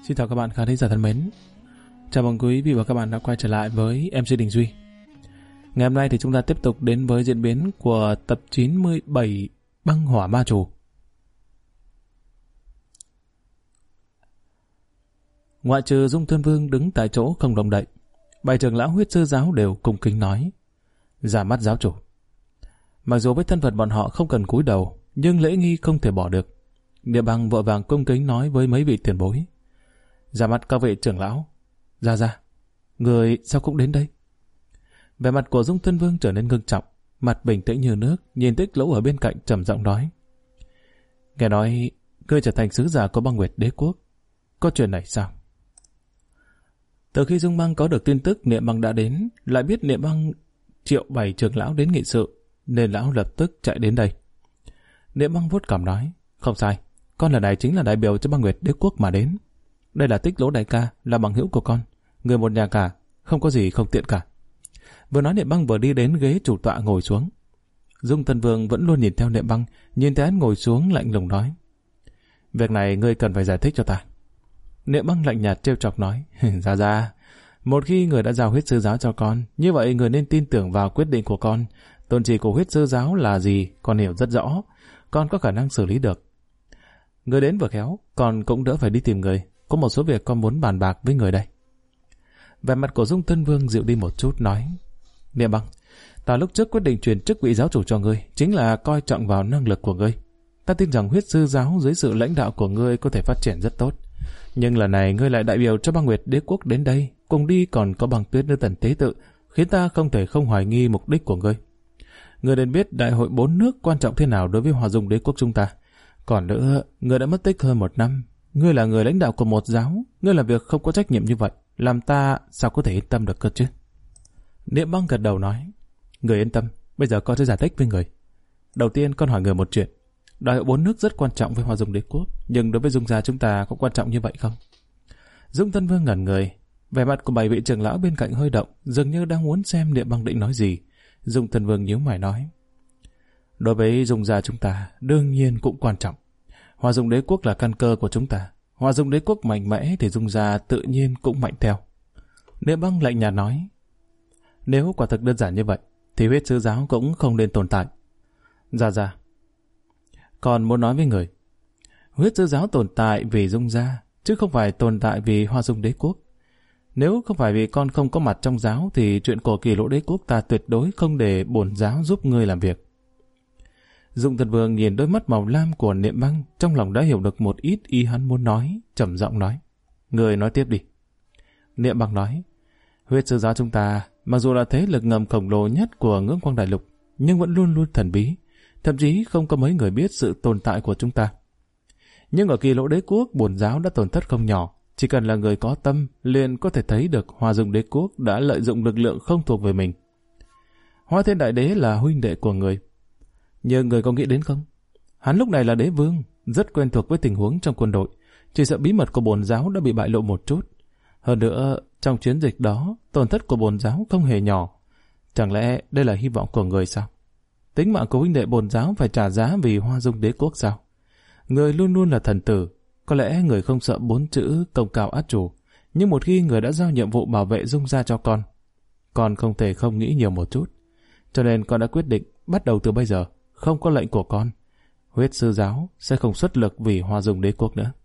Xin chào các bạn khán thính giả thân mến. Chào mừng quý vị và các bạn đã quay trở lại với MC Đình Duy. Ngày hôm nay thì chúng ta tiếp tục đến với diễn biến của tập 97 Băng Hỏa Ma Chủ. Ngoại trừ Dung Thân Vương đứng tại chỗ không động đậy, bảy trưởng lão Huyết Sư giáo đều cung kính nói: "Ra mắt giáo chủ." Mặc dù với thân phận bọn họ không cần cúi đầu, nhưng lễ nghi không thể bỏ được. Niệm Băng vội vàng cung kính nói với mấy vị tiền bối: "Ra mắt các vị trưởng lão." Ra, người sao cũng đến đây?" Vẻ mặt của Dung Thân Vương trở nên ngưng trọng, mặt bình tĩnh như nước, nhìn Tích Lỗ ở bên cạnh trầm giọng nói: "Nghe nói ngươi trở thành sứ giả của Băng Nguyệt Đế quốc, có chuyện này sao?" Từ khi Dung Băng có được tin tức Niệm Băng đã đến, lại biết Niệm Băng triệu 7 trưởng lão đến nghị sự, nên lão lập tức chạy đến đây. Niệm Băng vuốt cằm nói: "Không sai, con lần này chính là đại biểu cho Băng Nguyệt Đế quốc mà đến. Đây là Tích Lỗ đại ca, là bằng hữu của con, người một nhà cả, không có gì không tiện cả." Vừa nói Niệm Băng vừa đi đến ghế chủ tọa ngồi xuống. Dung Thân Vương vẫn luôn nhìn theo Niệm Băng, nhìn thấy hắn ngồi xuống lạnh lùng nói: "Việc này ngươi cần phải giải thích cho ta." Niệm Băng lạnh nhạt trêu chọc nói: Ra, một khi người đã giao Huyết Sư giáo cho con, như vậy người nên tin tưởng vào quyết định của con. Tôn chỉ của Huyết Sư giáo là gì, con hiểu rất rõ, con có khả năng xử lý được. Người đến vừa khéo, con cũng đỡ phải đi tìm người, có một số việc con muốn bàn bạc với người đây." Vẻ mặt của Dung Thân Vương dịu đi một chút nói: "Niệm Băng, ta lúc trước quyết định truyền chức vị giáo chủ cho ngươi, chính là coi trọng vào năng lực của ngươi. Ta tin rằng Huyết Sư giáo dưới sự lãnh đạo của ngươi có thể phát triển rất tốt. Nhưng lần này ngươi lại đại biểu cho Băng Nguyệt Đế quốc đến đây, cùng đi còn có Băng Tuyết Nữ Tần tế tự, khiến ta không thể không hoài nghi mục đích của ngươi. Ngươi nên biết đại hội 4 nước quan trọng thế nào đối với Hòa Dung Đế quốc chúng ta. Còn nữa, ngươi đã mất tích hơn 1 năm. Ngươi là người lãnh đạo của một giáo, ngươi làm việc không có trách nhiệm như vậy, làm ta sao có thể yên tâm được cơ chứ?" Niệm Băng gật đầu nói: "Người yên tâm, bây giờ con sẽ giải thích với người. Đầu tiên con hỏi người một chuyện. Đại hội 4 nước rất quan trọng với Hòa Dung Đế quốc, nhưng đối với Dung gia chúng ta có quan trọng như vậy không?" Dung Thân Vương ngẩn người, vẻ mặt của 7 vị trưởng lão bên cạnh hơi động, dường như đang muốn xem Niệm Băng định nói gì. Dung Thân Vương nhíu mày nói: "Đối với Dung gia chúng ta, đương nhiên cũng quan trọng. Hòa Dung Đế quốc là căn cơ của chúng ta. Hòa Dung Đế quốc mạnh mẽ thì Dung gia tự nhiên cũng mạnh theo." Niệm Băng lạnh nhạt nói: "Nếu quả thực đơn giản như vậy, thì Huyết Sư giáo cũng không nên tồn tại." Ra, còn muốn nói với người, Huyết Sư giáo tồn tại vì Dung gia, chứ không phải tồn tại vì Hòa Dung Đế quốc. Nếu không phải vì con không có mặt trong giáo, thì chuyện của Kỳ Lỗ Đế quốc ta tuyệt đối không để bổn giáo giúp ngươi làm việc." Dung Thân Vương nhìn đôi mắt màu lam của Niệm Băng, trong lòng đã hiểu được một ít ý hắn muốn nói, trầm giọng nói: "Người nói tiếp đi." Niệm Băng nói: "Huyết Sư giáo chúng ta, mặc dù là thế lực ngầm khổng lồ nhất của Ngưỡng Quang Đại Lục, nhưng vẫn luôn luôn thần bí, thậm chí không có mấy người biết sự tồn tại của chúng ta. Nhưng ở Kỳ Lỗ Đế quốc, bổn giáo đã tổn thất không nhỏ, chỉ cần là người có tâm, liền có thể thấy được Hòa Dung Đế quốc đã lợi dụng lực lượng không thuộc về mình. Hoa Thiên Đại Đế là huynh đệ của người, nhưng người có nghĩ đến không? Hắn lúc này là đế vương, rất quen thuộc với tình huống trong quân đội, chỉ sợ bí mật của bổn giáo đã bị bại lộ một chút. Hơn nữa, trong chiến dịch đó, tổn thất của bổn giáo không hề nhỏ. Chẳng lẽ đây là hy vọng của người sao? Tính mạng của huynh đệ bổn giáo phải trả giá vì Hoa Dung Đế quốc sao? Người luôn luôn là thần tử, có lẽ người không sợ 4 chữ công cao át chủ, nhưng một khi người đã giao nhiệm vụ bảo vệ Dung gia cho con không thể không nghĩ nhiều một chút. Cho nên con đã quyết định, bắt đầu từ bây giờ, không có lệnh của con, Huyết Sư giáo sẽ không xuất lực vì Hoa Dung Đế quốc nữa."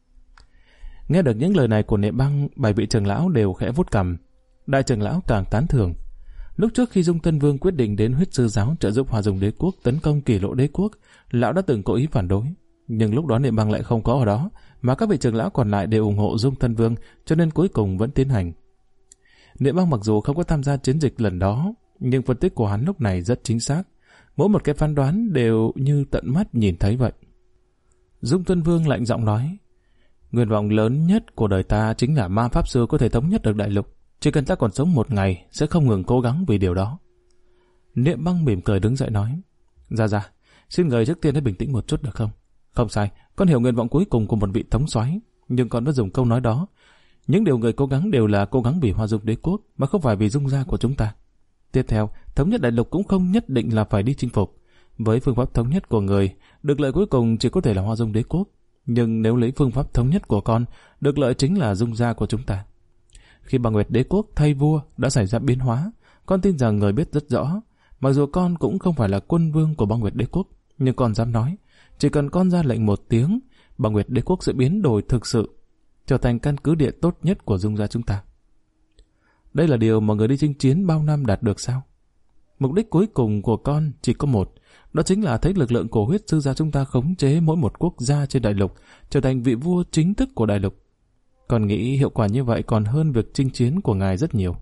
Nghe được những lời này của Niệm Băng, 7 vị trưởng lão đều khẽ vuốt cằm. Đại trưởng lão càng tán thưởng. Lúc trước khi Dung Thân Vương quyết định đến Huyết Sư giáo trợ giúp Hòa Dung Đế quốc tấn công Kỳ Lỗ Đế quốc, lão đã từng cố ý phản đối, nhưng lúc đó Niệm Băng lại không có ở đó, mà các vị trưởng lão còn lại đều ủng hộ Dung Thân Vương, cho nên cuối cùng vẫn tiến hành. Niệm Băng mặc dù không có tham gia chiến dịch lần đó, nhưng phân tích của hắn lúc này rất chính xác, mỗi một cái phán đoán đều như tận mắt nhìn thấy vậy. Dung Thân Vương lạnh giọng nói: "Nguyện vọng lớn nhất của đời ta chính là ma pháp sư có thể thống nhất được đại lục. Chỉ cần ta còn sống một ngày, sẽ không ngừng cố gắng vì điều đó." Niệm Băng mỉm cười đứng dậy nói: Ra, xin người trước tiên hãy bình tĩnh một chút được không? Không sai, con hiểu nguyện vọng cuối cùng của một vị thống soái, nhưng con đã dùng câu nói đó. Những điều người cố gắng đều là cố gắng vì Hoa Dung Đế quốc, mà không phải vì Dung gia của chúng ta. Tiếp theo, thống nhất đại lục cũng không nhất định là phải đi chinh phục. Với phương pháp thống nhất của người, được lợi cuối cùng chỉ có thể là Hoa Dung Đế quốc. Nhưng nếu lấy phương pháp thống nhất của con, được lợi chính là dung gia của chúng ta. Khi Băng Nguyệt Đế Quốc thay vua đã xảy ra biến hóa, con tin rằng người biết rất rõ. Mặc dù con cũng không phải là quân vương của Băng Nguyệt Đế Quốc, nhưng con dám nói, chỉ cần con ra lệnh một tiếng, Băng Nguyệt Đế Quốc sẽ biến đổi thực sự, trở thành căn cứ địa tốt nhất của dung gia chúng ta. Đây là điều mà người đi chinh chiến bao năm đạt được sao? Mục đích cuối cùng của con chỉ có một, đó chính là thấy lực lượng của huyết sư gia chúng ta khống chế mỗi một quốc gia trên đại lục, trở thành vị vua chính thức của đại lục. Con nghĩ hiệu quả như vậy còn hơn việc chinh chiến của ngài rất nhiều.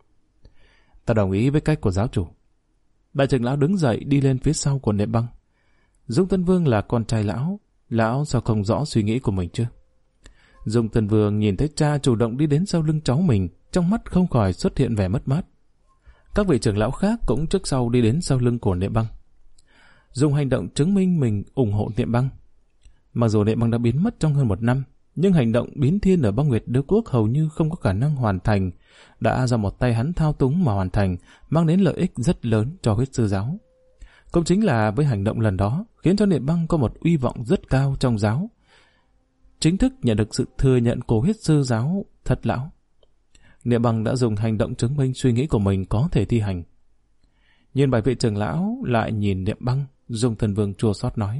Ta đồng ý với cách của giáo chủ. Đại trưởng lão đứng dậy đi lên phía sau của Niệm Băng. Dung Tân Vương là con trai lão sao không rõ suy nghĩ của mình chứ? Dung Tân Vương nhìn thấy cha chủ động đi đến sau lưng cháu mình, trong mắt không khỏi xuất hiện vẻ mất mát. Các vị trưởng lão khác cũng trước sau đi đến sau lưng của Niệm Băng, dùng hành động chứng minh mình ủng hộ Niệm Băng. Mặc dù Niệm Băng đã biến mất trong hơn 1 năm, nhưng hành động biến thiên ở Băng Nguyệt Đế Quốc hầu như không có khả năng hoàn thành, đã do một tay hắn thao túng mà hoàn thành, mang đến lợi ích rất lớn cho huyết sư giáo. Cũng chính là với hành động lần đó, khiến cho Niệm Băng có một uy vọng rất cao trong giáo, chính thức nhận được sự thừa nhận của huyết sư giáo thất lão. Niệm Băng đã dùng hành động chứng minh suy nghĩ của mình có thể thi hành. Nhìn 7 vị trưởng lão lại nhìn Niệm Băng, Dung Tân Vương chua xót nói: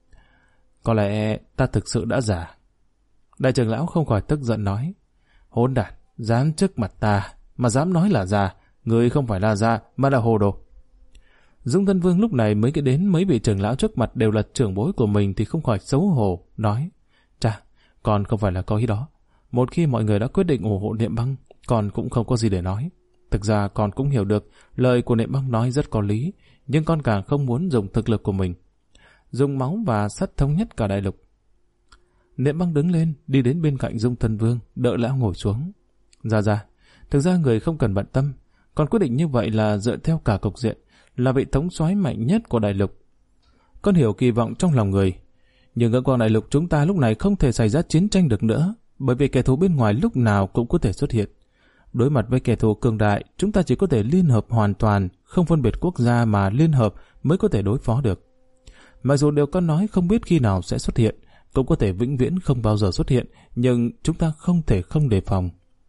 có lẽ ta thực sự đã già. Đại trưởng lão không khỏi tức giận nói: hỗn đản, dám trước mặt ta mà dám nói là già, người không phải là già mà là hồ đồ. Dung Tân Vương lúc này mới nghĩ đến mấy vị trưởng lão trước mặt đều là trưởng bối của mình thì không khỏi xấu hổ, nói: chà, con không phải là có ý đó. Một khi mọi người đã quyết định ủng hộ Niệm Băng, con cũng không có gì để nói. Thực ra con cũng hiểu được lời của Niệm Băng nói rất có lý, nhưng con càng không muốn dùng thực lực của mình, dùng máu và sắt thống nhất cả đại lục. Niệm Băng đứng lên, đi đến bên cạnh Dung Tân Vương, đỡ lão ngồi xuống. Dạ, thực ra người không cần bận tâm. Con quyết định như vậy là dựa theo cả cục diện, là vị thống soái mạnh nhất của đại lục. Con hiểu kỳ vọng trong lòng người, nhưng ở quang đại lục chúng ta lúc này không thể xảy ra chiến tranh được nữa, bởi vì kẻ thù bên ngoài lúc nào cũng có thể xuất hiện. Đối mặt với kẻ thù cường đại, chúng ta chỉ có thể liên hợp hoàn toàn, không phân biệt quốc gia mà liên hợp mới có thể đối phó được. Mặc dù điều con nói không biết khi nào sẽ xuất hiện, cũng có thể vĩnh viễn không bao giờ xuất hiện, nhưng chúng ta không thể không đề phòng.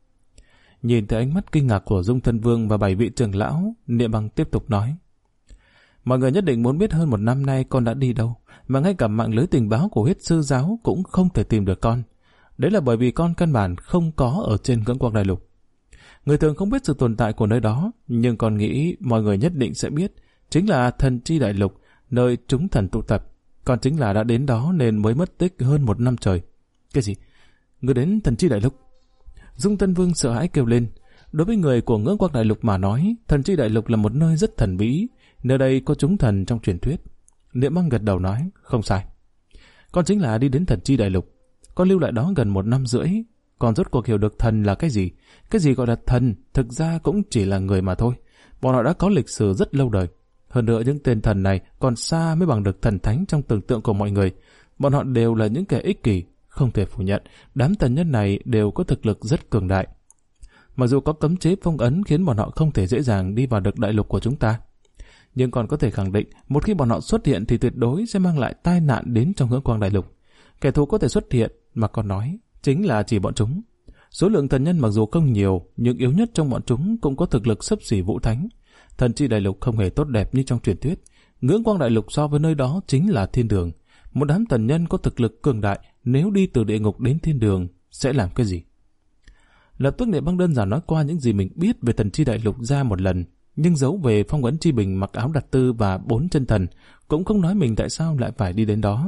Nhìn thấy ánh mắt kinh ngạc của Dung Tân Vương và 7 vị trưởng lão, Niệm Băng tiếp tục nói: mọi người nhất định muốn biết hơn 1 năm nay con đã đi đâu, mà ngay cả mạng lưới tình báo của huyết sư giáo cũng không thể tìm được con. Đấy là bởi vì con căn bản không có ở trên Ngưỡng Quang đại lục. Người thường không biết sự tồn tại của nơi đó, nhưng con nghĩ mọi người nhất định sẽ biết, chính là Thần Chi đại lục, nơi chúng thần tụ tập. Còn chính là đã đến đó nên mới mất tích hơn 1 năm trời. Cái gì? Người đến Thần Chi đại lục? Dung Tân Vương sợ hãi kêu lên. Đối với người của Ngưỡng Quang đại lục mà nói, Thần Chi đại lục là một nơi rất thần bí, nơi đây có chúng thần trong truyền thuyết. Niệm Băng gật đầu nói: không sai. Con chính là đi đến Thần Chi đại lục. Con lưu lại đó gần 1 năm rưỡi. Con rốt cuộc hiểu được thần là cái gì. Cái gì gọi là thần, thực ra cũng chỉ là người mà thôi. Bọn họ đã có lịch sử rất lâu đời. Hơn nữa những tên thần này còn xa mới bằng được thần thánh trong tưởng tượng của mọi người. Bọn họ đều là những kẻ ích kỷ. Không thể phủ nhận, đám thần nhân này đều có thực lực rất cường đại. Mặc dù có cấm chế phong ấn khiến bọn họ không thể dễ dàng đi vào được đại lục của chúng ta, nhưng còn có thể khẳng định một khi bọn họ xuất hiện thì tuyệt đối sẽ mang lại tai nạn đến trong Ngưỡng Quang đại lục. Kẻ thù có thể xuất hiện mà còn nói chính là chỉ bọn chúng. Số lượng thần nhân mặc dù không nhiều, nhưng yếu nhất trong bọn chúng cũng có thực lực xấp xỉ vũ thánh. Thần Chi đại lục không hề tốt đẹp như trong truyền thuyết. Ngưỡng Quang đại lục so với nơi đó chính là thiên đường. Một đám thần nhân có thực lực cường đại, nếu đi từ địa ngục đến thiên đường sẽ làm cái gì? Lập tức Niệm Băng đơn giản nói qua những gì mình biết về Thần Chi đại lục ra một lần, nhưng giấu về Phong Ấn Chi Bình, Mặc Áo Đặt Tư và 4 chân thần, cũng không nói mình tại sao lại phải đi đến đó.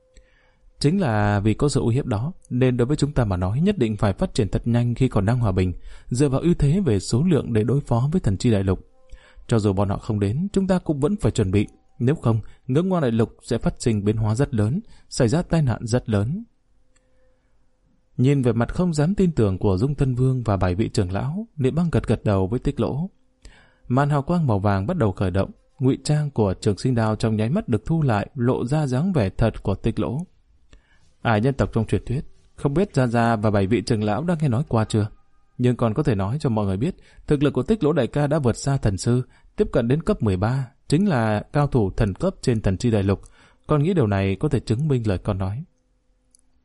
Chính là vì có sự uy hiếp đó, nên đối với chúng ta mà nói nhất định phải phát triển thật nhanh khi còn đang hòa bình, dựa vào ưu thế về số lượng để đối phó với Thần Chi đại lục. Cho dù bọn họ không đến, chúng ta cũng vẫn phải chuẩn bị. Nếu không, Ngưỡng Quang đại lục sẽ phát sinh biến hóa rất lớn, xảy ra tai nạn rất lớn. Nhìn về mặt không dám tin tưởng của Dung Tân Vương và 7 vị trưởng lão, Niệm Băng gật gật đầu với Tích Lỗ. Màn hào quang màu vàng bắt đầu khởi động, ngụy trang của Trường Sinh Đao trong nháy mắt được thu lại, lộ ra dáng vẻ thật của Tích Lỗ. Nhân tộc trong truyền thuyết, không biết Gia Gia và 7 vị trưởng lão đã nghe nói qua chưa? Nhưng còn có thể nói cho mọi người biết, thực lực của Tích Lỗ đại ca đã vượt xa thần sư, tiếp cận đến cấp 13, chính là cao thủ thần cấp trên Thần Chi đại lục. Con nghĩ điều này có thể chứng minh lời con nói.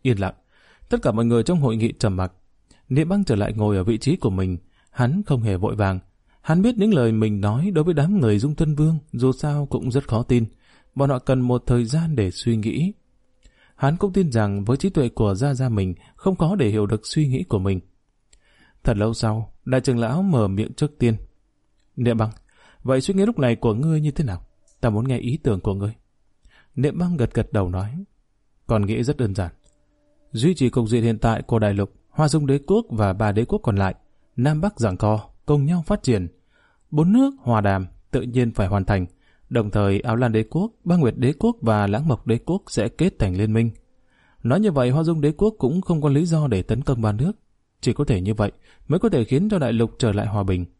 Yên lặng. Tất cả mọi người trong hội nghị trầm mặc. Niệm Băng trở lại ngồi ở vị trí của mình. Hắn không hề vội vàng. Hắn biết những lời mình nói đối với đám người Dung Tân Vương dù sao cũng rất khó tin. Bọn họ cần một thời gian để suy nghĩ. Hắn cũng tin rằng với trí tuệ của Gia Gia mình không khó để hiểu được suy nghĩ của mình. Thật lâu sau, đại trưởng lão mở miệng trước tiên. Niệm Băng, vậy suy nghĩ lúc này của ngươi như thế nào? Ta muốn nghe ý tưởng của ngươi. Niệm Băng gật gật đầu nói. Còn nghĩ rất đơn giản. Duy trì cục diện hiện tại của đại lục, Hoa Dung đế quốc và 3 đế quốc còn lại, Nam Bắc giằng co, cùng nhau phát triển. 4 nước hòa đàm tự nhiên phải hoàn thành. Đồng thời Áo Lan đế quốc, Ba Nguyệt đế quốc và Lãng Mộc đế quốc sẽ kết thành liên minh. Nói như vậy Hoa Dung đế quốc cũng không có lý do để tấn công 3 nước. Chỉ có thể như vậy mới có thể khiến cho đại lục trở lại hòa bình.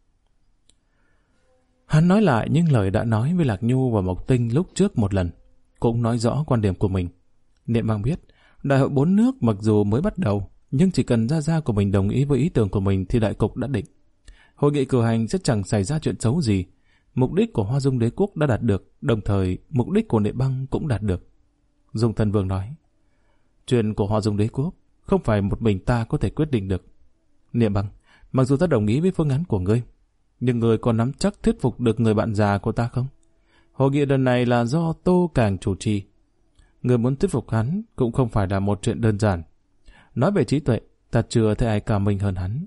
Hắn nói lại những lời đã nói với Lạc Nhu và Mộc Tinh lúc trước một lần, cũng nói rõ quan điểm của mình. Niệm Băng biết, đại hội 4 nước mặc dù mới bắt đầu, nhưng chỉ cần Gia Gia của mình đồng ý với ý tưởng của mình thì đại cục đã định. Hội nghị cử hành sẽ chẳng xảy ra chuyện xấu gì. Mục đích của Hoa Dung đế quốc đã đạt được, đồng thời mục đích của Niệm Băng cũng đạt được. Dung Thần Vương nói, chuyện của Hoa Dung đế quốc không phải một mình ta có thể quyết định được. Niệm Băng, mặc dù ta đồng ý với phương án của ngươi, nhưng ngươi có nắm chắc thuyết phục được người bạn già của ta không? Hội nghị lần này là do Tô Càng chủ trì. Ngươi muốn thuyết phục hắn cũng không phải là một chuyện đơn giản. Nói về trí tuệ, ta chưa thấy ai cao minh hơn hắn.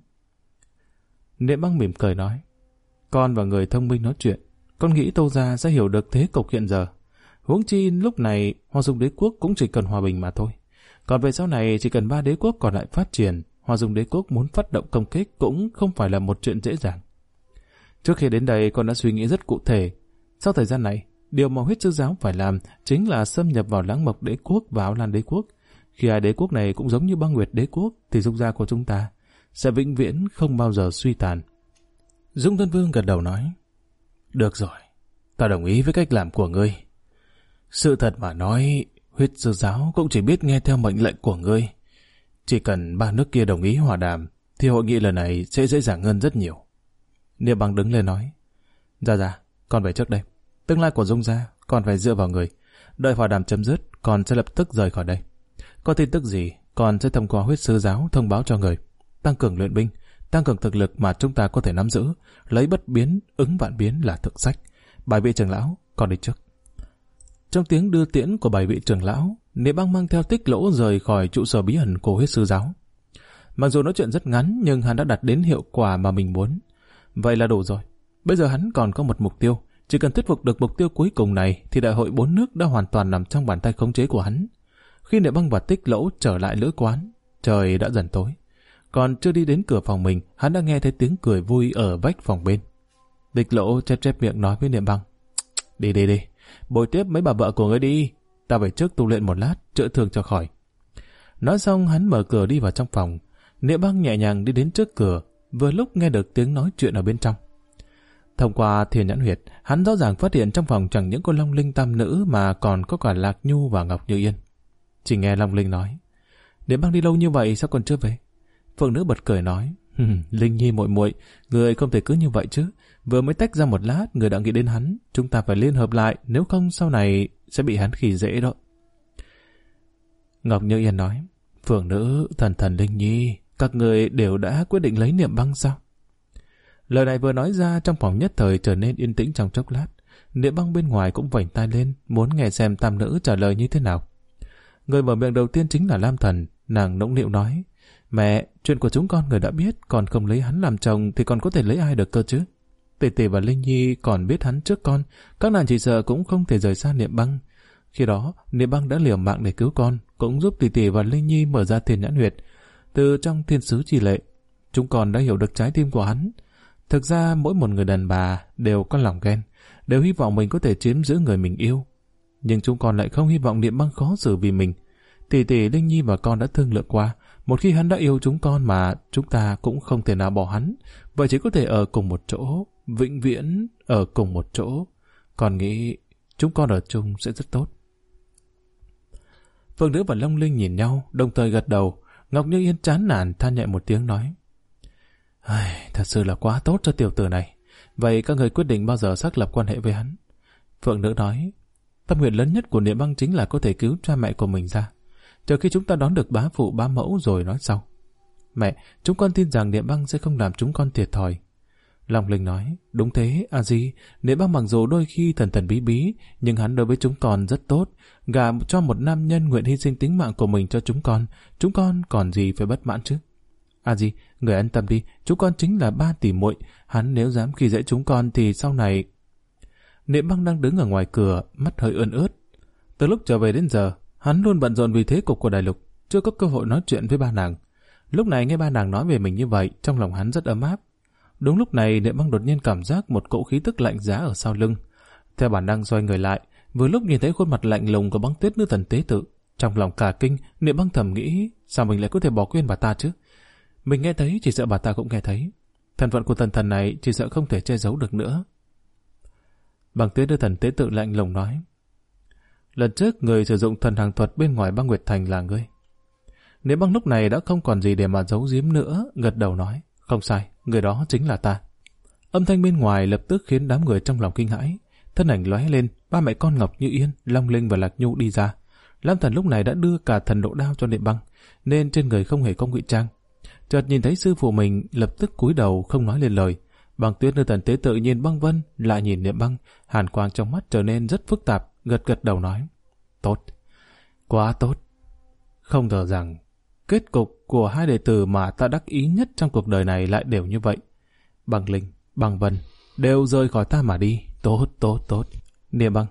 Niệm Băng mỉm cười nói, con và người thông minh nói chuyện, con nghĩ Tô gia sẽ hiểu được thế cục hiện giờ. Huống chi lúc này Hoa Dung đế quốc cũng chỉ cần hòa bình mà thôi. Còn về sau này chỉ cần 3 đế quốc còn lại phát triển, Hoa Dung đế quốc muốn phát động công kích cũng không phải là một chuyện dễ dàng. Trước khi đến đây con đã suy nghĩ rất cụ thể. Sau thời gian này, điều mà Huyết Sư giáo phải làm chính là xâm nhập vào Lãng Mộc đế quốc và Áo Lan đế quốc. Khi hai đế quốc này cũng giống như Ba Nguyệt đế quốc thì Dung gia của chúng ta sẽ vĩnh viễn không bao giờ suy tàn. Dung Tân Vương gật đầu nói, được rồi, ta đồng ý với cách làm của ngươi. Sự thật mà nói, Huyết Sư giáo cũng chỉ biết nghe theo mệnh lệnh của ngươi. Chỉ cần 3 nước kia đồng ý hòa đàm thì hội nghị lần này sẽ dễ dàng hơn rất nhiều. Niệm Băng đứng lên nói, Gia, con về trước đây. Tương lai của Dung gia còn phải dựa vào người. Đợi hòa đàm chấm dứt, con sẽ lập tức rời khỏi đây. Có tin tức gì, con sẽ thông qua Huyết Sư giáo thông báo cho người. Tăng cường luyện binh, tăng cường thực lực mà chúng ta có thể nắm giữ, lấy bất biến, ứng vạn biến là thượng sách. Bài vị trưởng lão, con đi trước. Trong tiếng đưa tiễn của bài vị trưởng lão, Niệm Băng mang theo Tích Lỗ rời khỏi trụ sở bí ẩn của Huyết Sư giáo. Mặc dù nói chuyện rất ngắn, nhưng hắn đã đạt đến hiệu quả mà mình muốn. Vậy là đủ rồi. Bây giờ hắn còn có một mục tiêu. Chỉ cần thuyết phục được mục tiêu cuối cùng này thì đại hội 4 nước đã hoàn toàn nằm trong bàn tay khống chế của hắn. Khi Niệm Băng và Tích Lỗ trở lại lữ quán, trời đã dần tối. Còn chưa đi đến cửa phòng mình, hắn đã nghe thấy tiếng cười vui ở vách phòng bên. Tích Lỗ chép miệng nói với Niệm Băng, đi, bồi tiếp mấy bà vợ của ngươi đi. Ta phải trước tu luyện một lát, chữa thương cho khỏi. Nói xong hắn mở cửa đi vào trong phòng. Niệm Băng nhẹ nhàng đi đến trước cửa, vừa lúc nghe được tiếng nói chuyện ở bên trong. Thông qua Thiên Nhãn Huyệt, hắn rõ ràng phát hiện trong phòng chẳng những con Long Linh tam nữ mà còn có cả Lạc Nhu và Ngọc Như Yên. Chỉ nghe Long Linh nói, Niệm Băng đi lâu như vậy sao còn chưa về? Phượng nữ bật cười nói, Linh Nhi muội muội, người không thể cứ như vậy chứ. Vừa mới tách ra một lát, người đã nghĩ đến hắn. Chúng ta phải liên hợp lại, nếu không sau này sẽ bị hắn khỉ dễ đó. Ngọc Như Yên nói, Phượng nữ, thần Linh Nhi, các người đều đã quyết định lấy Niệm Băng sao? Lời này vừa nói ra, trong phòng nhất thời trở nên yên tĩnh trong chốc lát. Niệm Băng bên ngoài cũng vểnh tai lên, muốn nghe xem tam nữ trả lời như thế nào. Người mở miệng đầu tiên chính là Lam Thần. Nàng nũng nịu nói, mẹ, chuyện của chúng con người đã biết, còn không lấy hắn làm chồng thì còn có thể lấy ai được cơ chứ? Tỷ tỷ và Linh Nhi còn biết hắn trước con, các nàng chỉ sợ cũng không thể rời xa Niệm Băng. Khi đó, Niệm Băng đã liều mạng để cứu con, cũng giúp tỷ tỷ và Linh Nhi mở ra Thiên Nhãn Huyệt. Từ trong thiên sứ chi lệ, chúng con đã hiểu được trái tim của hắn. Thực ra mỗi một người đàn bà đều có lòng ghen, đều hy vọng mình có thể chiếm giữ người mình yêu. Nhưng chúng con lại không hy vọng Niệm Băng khó xử vì mình. Tỷ tỷ, Linh Nhi và con đã thương lượng qua, một khi hắn đã yêu chúng con mà chúng ta cũng không thể nào bỏ hắn, vậy chỉ có thể ở cùng một chỗ, vĩnh viễn ở cùng một chỗ. Còn nghĩ chúng con ở chung sẽ rất tốt. Phương Nữ và Long Linh nhìn nhau, đồng thời gật đầu. Ngọc Như Yên chán nản than nhẹ một tiếng nói, thật sự là quá tốt cho tiểu tử này. Vậy các người quyết định bao giờ xác lập quan hệ với hắn? Phượng Nữ nói, tâm nguyện lớn nhất của Niệm Băng chính là có thể cứu cha mẹ của mình ra. chờ khi chúng ta đón được bá phụ bá mẫu rồi nói sau. Mẹ, chúng con tin rằng Niệm Băng sẽ không làm chúng con thiệt thòi. Long Linh nói, đúng thế, A Di, Niệm Băng mặc dù đôi khi thần thần bí bí, nhưng hắn đối với chúng con rất tốt, gả cho một nam nhân nguyện hy sinh tính mạng của mình cho chúng con còn gì phải bất mãn chứ. A Di, người an tâm đi, chúng con chính là ba tỷ muội, hắn nếu dám khi dễ chúng con thì sau này... Niệm Băng đang đứng ở ngoài cửa, mắt hơi ươn ướt. Từ lúc trở về đến giờ, hắn luôn bận rộn vì thế cục của đại lục, chưa có cơ hội nói chuyện với ba nàng. Lúc này nghe ba nàng nói về mình như vậy, trong lòng hắn rất ấm áp. Đúng lúc này, Niệm Băng đột nhiên cảm giác một cỗ khí tức lạnh giá ở sau lưng. Theo bản năng xoay người lại, vừa lúc nhìn thấy khuôn mặt lạnh lùng của Băng Tuyết nữ thần tế tự. Trong lòng cả kinh, Niệm Băng thầm nghĩ, sao mình lại có thể bỏ quên bà ta chứ? Mình nghe thấy, chỉ sợ bà ta cũng nghe thấy. Thân phận của thần này chỉ sợ không thể che giấu được nữa. Băng Tuyết nữ thần tế tự lạnh lùng nói, lần trước người sử dụng thần hàng thuật bên ngoài Băng Nguyệt Thành là ngươi. Niệm Băng lúc này đã không còn gì để mà giấu giếm nữa, gật đầu nói, không sai, người đó chính là ta. Âm thanh bên ngoài lập tức khiến đám người trong lòng kinh hãi. Thân ảnh lóe lên, ba mẹ con Ngọc Như Yên, Long Linh và Lạc Nhu đi ra. Lam Thần lúc này đã đưa cả thần độ đao cho Niệm Băng, nên trên người không hề có ngụy trang. Chợt nhìn thấy sư phụ mình, lập tức cúi đầu không nói lên lời. Băng Tuyết nữ thần tế tự nhìn Băng Vân, lại nhìn Niệm Băng, hàn quang trong mắt trở nên rất phức tạp, gật đầu nói, tốt, quá tốt. Không ngờ rằng kết cục của hai đệ tử mà ta đắc ý nhất trong cuộc đời này lại đều như vậy. Băng Linh, Băng Vân đều rời khỏi ta mà đi. Tốt. Niệm Băng,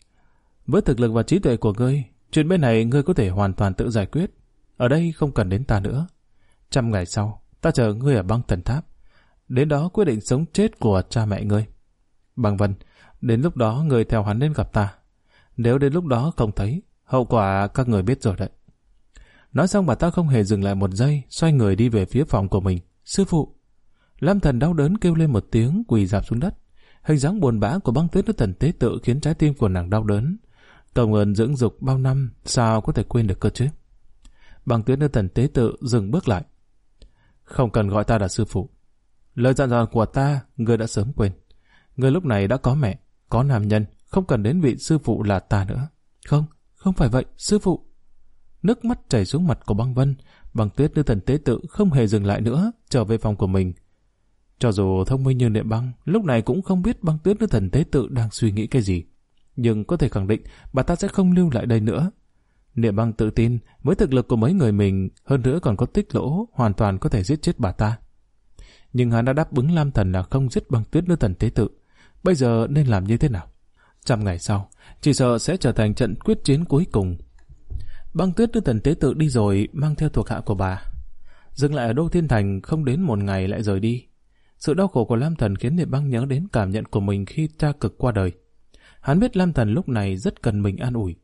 với thực lực và trí tuệ của ngươi, chuyện bên này ngươi có thể hoàn toàn tự giải quyết. Ở đây không cần đến ta nữa. 100 ngày sau, ta chờ ngươi ở Băng Thần Tháp. Đến đó quyết định sống chết của cha mẹ ngươi. Băng Vân, đến lúc đó ngươi theo hắn đến gặp ta. Nếu đến lúc đó không thấy, hậu quả các người biết rồi đấy. Nói xong bà ta không hề dừng lại một giây, xoay người đi về phía phòng của mình. Sư phụ! Lam Thần đau đớn kêu lên một tiếng, quỳ rạp xuống đất. Hình dáng buồn bã của Băng Tuyết nữ thần tế tự khiến trái tim của nàng đau đớn. Công ơn dưỡng dục bao năm, sao có thể quên được cơ chứ? Băng Tuyết nữ thần tế tự dừng bước lại. Không cần gọi ta là sư phụ. Lời dặn dò của ta, ngươi đã sớm quên. Ngươi lúc này đã có mẹ, có nam nhân, không cần đến vị sư phụ là ta nữa. Không phải vậy, sư phụ. Nước mắt chảy xuống mặt của Băng Vân. Băng Tuyết nữ thần tế tự không hề dừng lại nữa, trở về phòng của mình. Cho dù thông minh như Niệm Băng, lúc này cũng không biết Băng Tuyết nữ thần tế tự đang suy nghĩ cái gì. Nhưng có thể khẳng định bà ta sẽ không lưu lại đây nữa. Niệm Băng tự tin với thực lực của mấy người mình, hơn nữa còn có Tích Lỗ, hoàn toàn có thể giết chết bà ta. Nhưng hắn đã đáp ứng Lam Thần là không giết Băng Tuyết nữ thần tế tự. Bây giờ nên làm như thế nào? 100 ngày sau, chỉ sợ sẽ trở thành trận quyết chiến cuối cùng. Băng Tuyết nữ thần tế tự đi rồi, mang theo thuộc hạ của bà. Dừng lại ở Đô Thiên Thành không đến một ngày lại rời đi. Sự đau khổ của Lam Thần khiến Niệm Băng nhớ đến cảm nhận của mình khi cha cực qua đời. Hắn biết Lam Thần lúc này rất cần mình an ủi.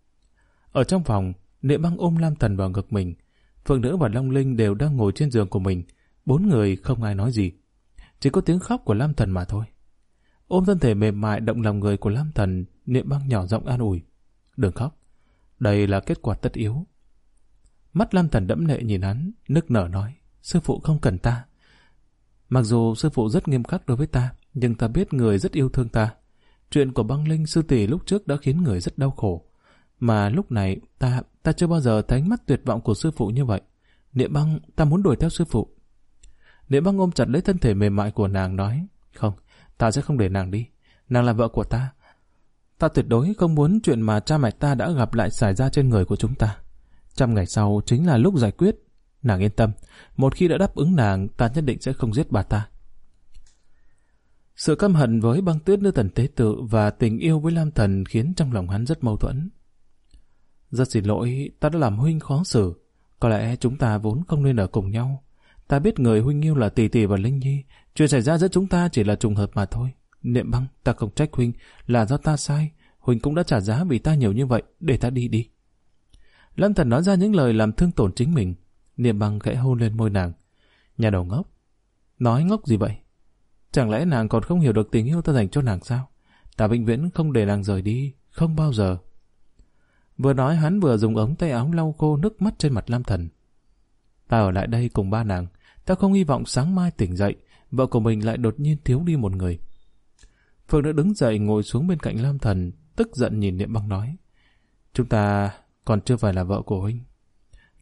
Ở trong phòng, Niệm Băng ôm Lam Thần vào ngực mình. Phượng Nữ và Long Linh đều đang ngồi trên giường của mình. 4 người không ai nói gì. Chỉ có tiếng khóc của Lam Thần mà thôi. Ôm thân thể mềm mại động lòng người của Lam Thần, Niệm Băng nhỏ giọng an ủi. Đừng khóc. Đây là kết quả tất yếu. Mắt Lam Thần đẫm lệ nhìn hắn, nức nở nói. Sư phụ không cần ta. Mặc dù sư phụ rất nghiêm khắc đối với ta, nhưng ta biết người rất yêu thương ta. Chuyện của Băng Linh sư tỷ lúc trước đã khiến người rất đau khổ. Mà lúc này ta chưa bao giờ thấy ánh mắt tuyệt vọng của sư phụ như vậy. Niệm Băng, ta muốn đuổi theo sư phụ. Niệm Băng ôm chặt lấy thân thể mềm mại của nàng nói. Không, ta sẽ không để nàng đi. Nàng là vợ của ta. Ta tuyệt đối không muốn chuyện mà cha mẹ ta đã gặp lại xảy ra trên người của chúng ta. 100 ngày sau chính là lúc giải quyết. Nàng yên tâm, một khi đã đáp ứng nàng, ta nhất định sẽ không giết bà ta. Sự căm hận với Băng Tuyết nữ thần tế tự và tình yêu với Lam Thần khiến trong lòng hắn rất mâu thuẫn. Rất xin lỗi, ta đã làm huynh khó xử. Có lẽ chúng ta vốn không nên ở cùng nhau. Ta biết người huynh yêu là Tỷ Tỷ và Linh Nhi. Chuyện xảy ra giữa chúng ta chỉ là trùng hợp mà thôi. Niệm Băng, ta không trách huynh, là do ta sai. Huynh cũng đã trả giá vì ta nhiều như vậy, để ta đi đi. Lam Thần nói ra những lời làm thương tổn chính mình. Niệm Băng khẽ hôn lên môi nàng. Nhà đầu ngốc. Nói ngốc gì vậy? Chẳng lẽ nàng còn không hiểu được tình yêu ta dành cho nàng sao? Ta vĩnh viễn không để nàng rời đi, không bao giờ. Vừa nói hắn vừa dùng ống tay áo lau khô nước mắt trên mặt Lam Thần. Ta ở lại đây cùng ba nàng. Ta không hy vọng sáng mai tỉnh dậy, vợ của mình lại đột nhiên thiếu đi một người. Phượng Nữ đứng dậy ngồi xuống bên cạnh Lam Thần, tức giận nhìn Niệm Băng nói. Chúng ta còn chưa phải là vợ của huynh.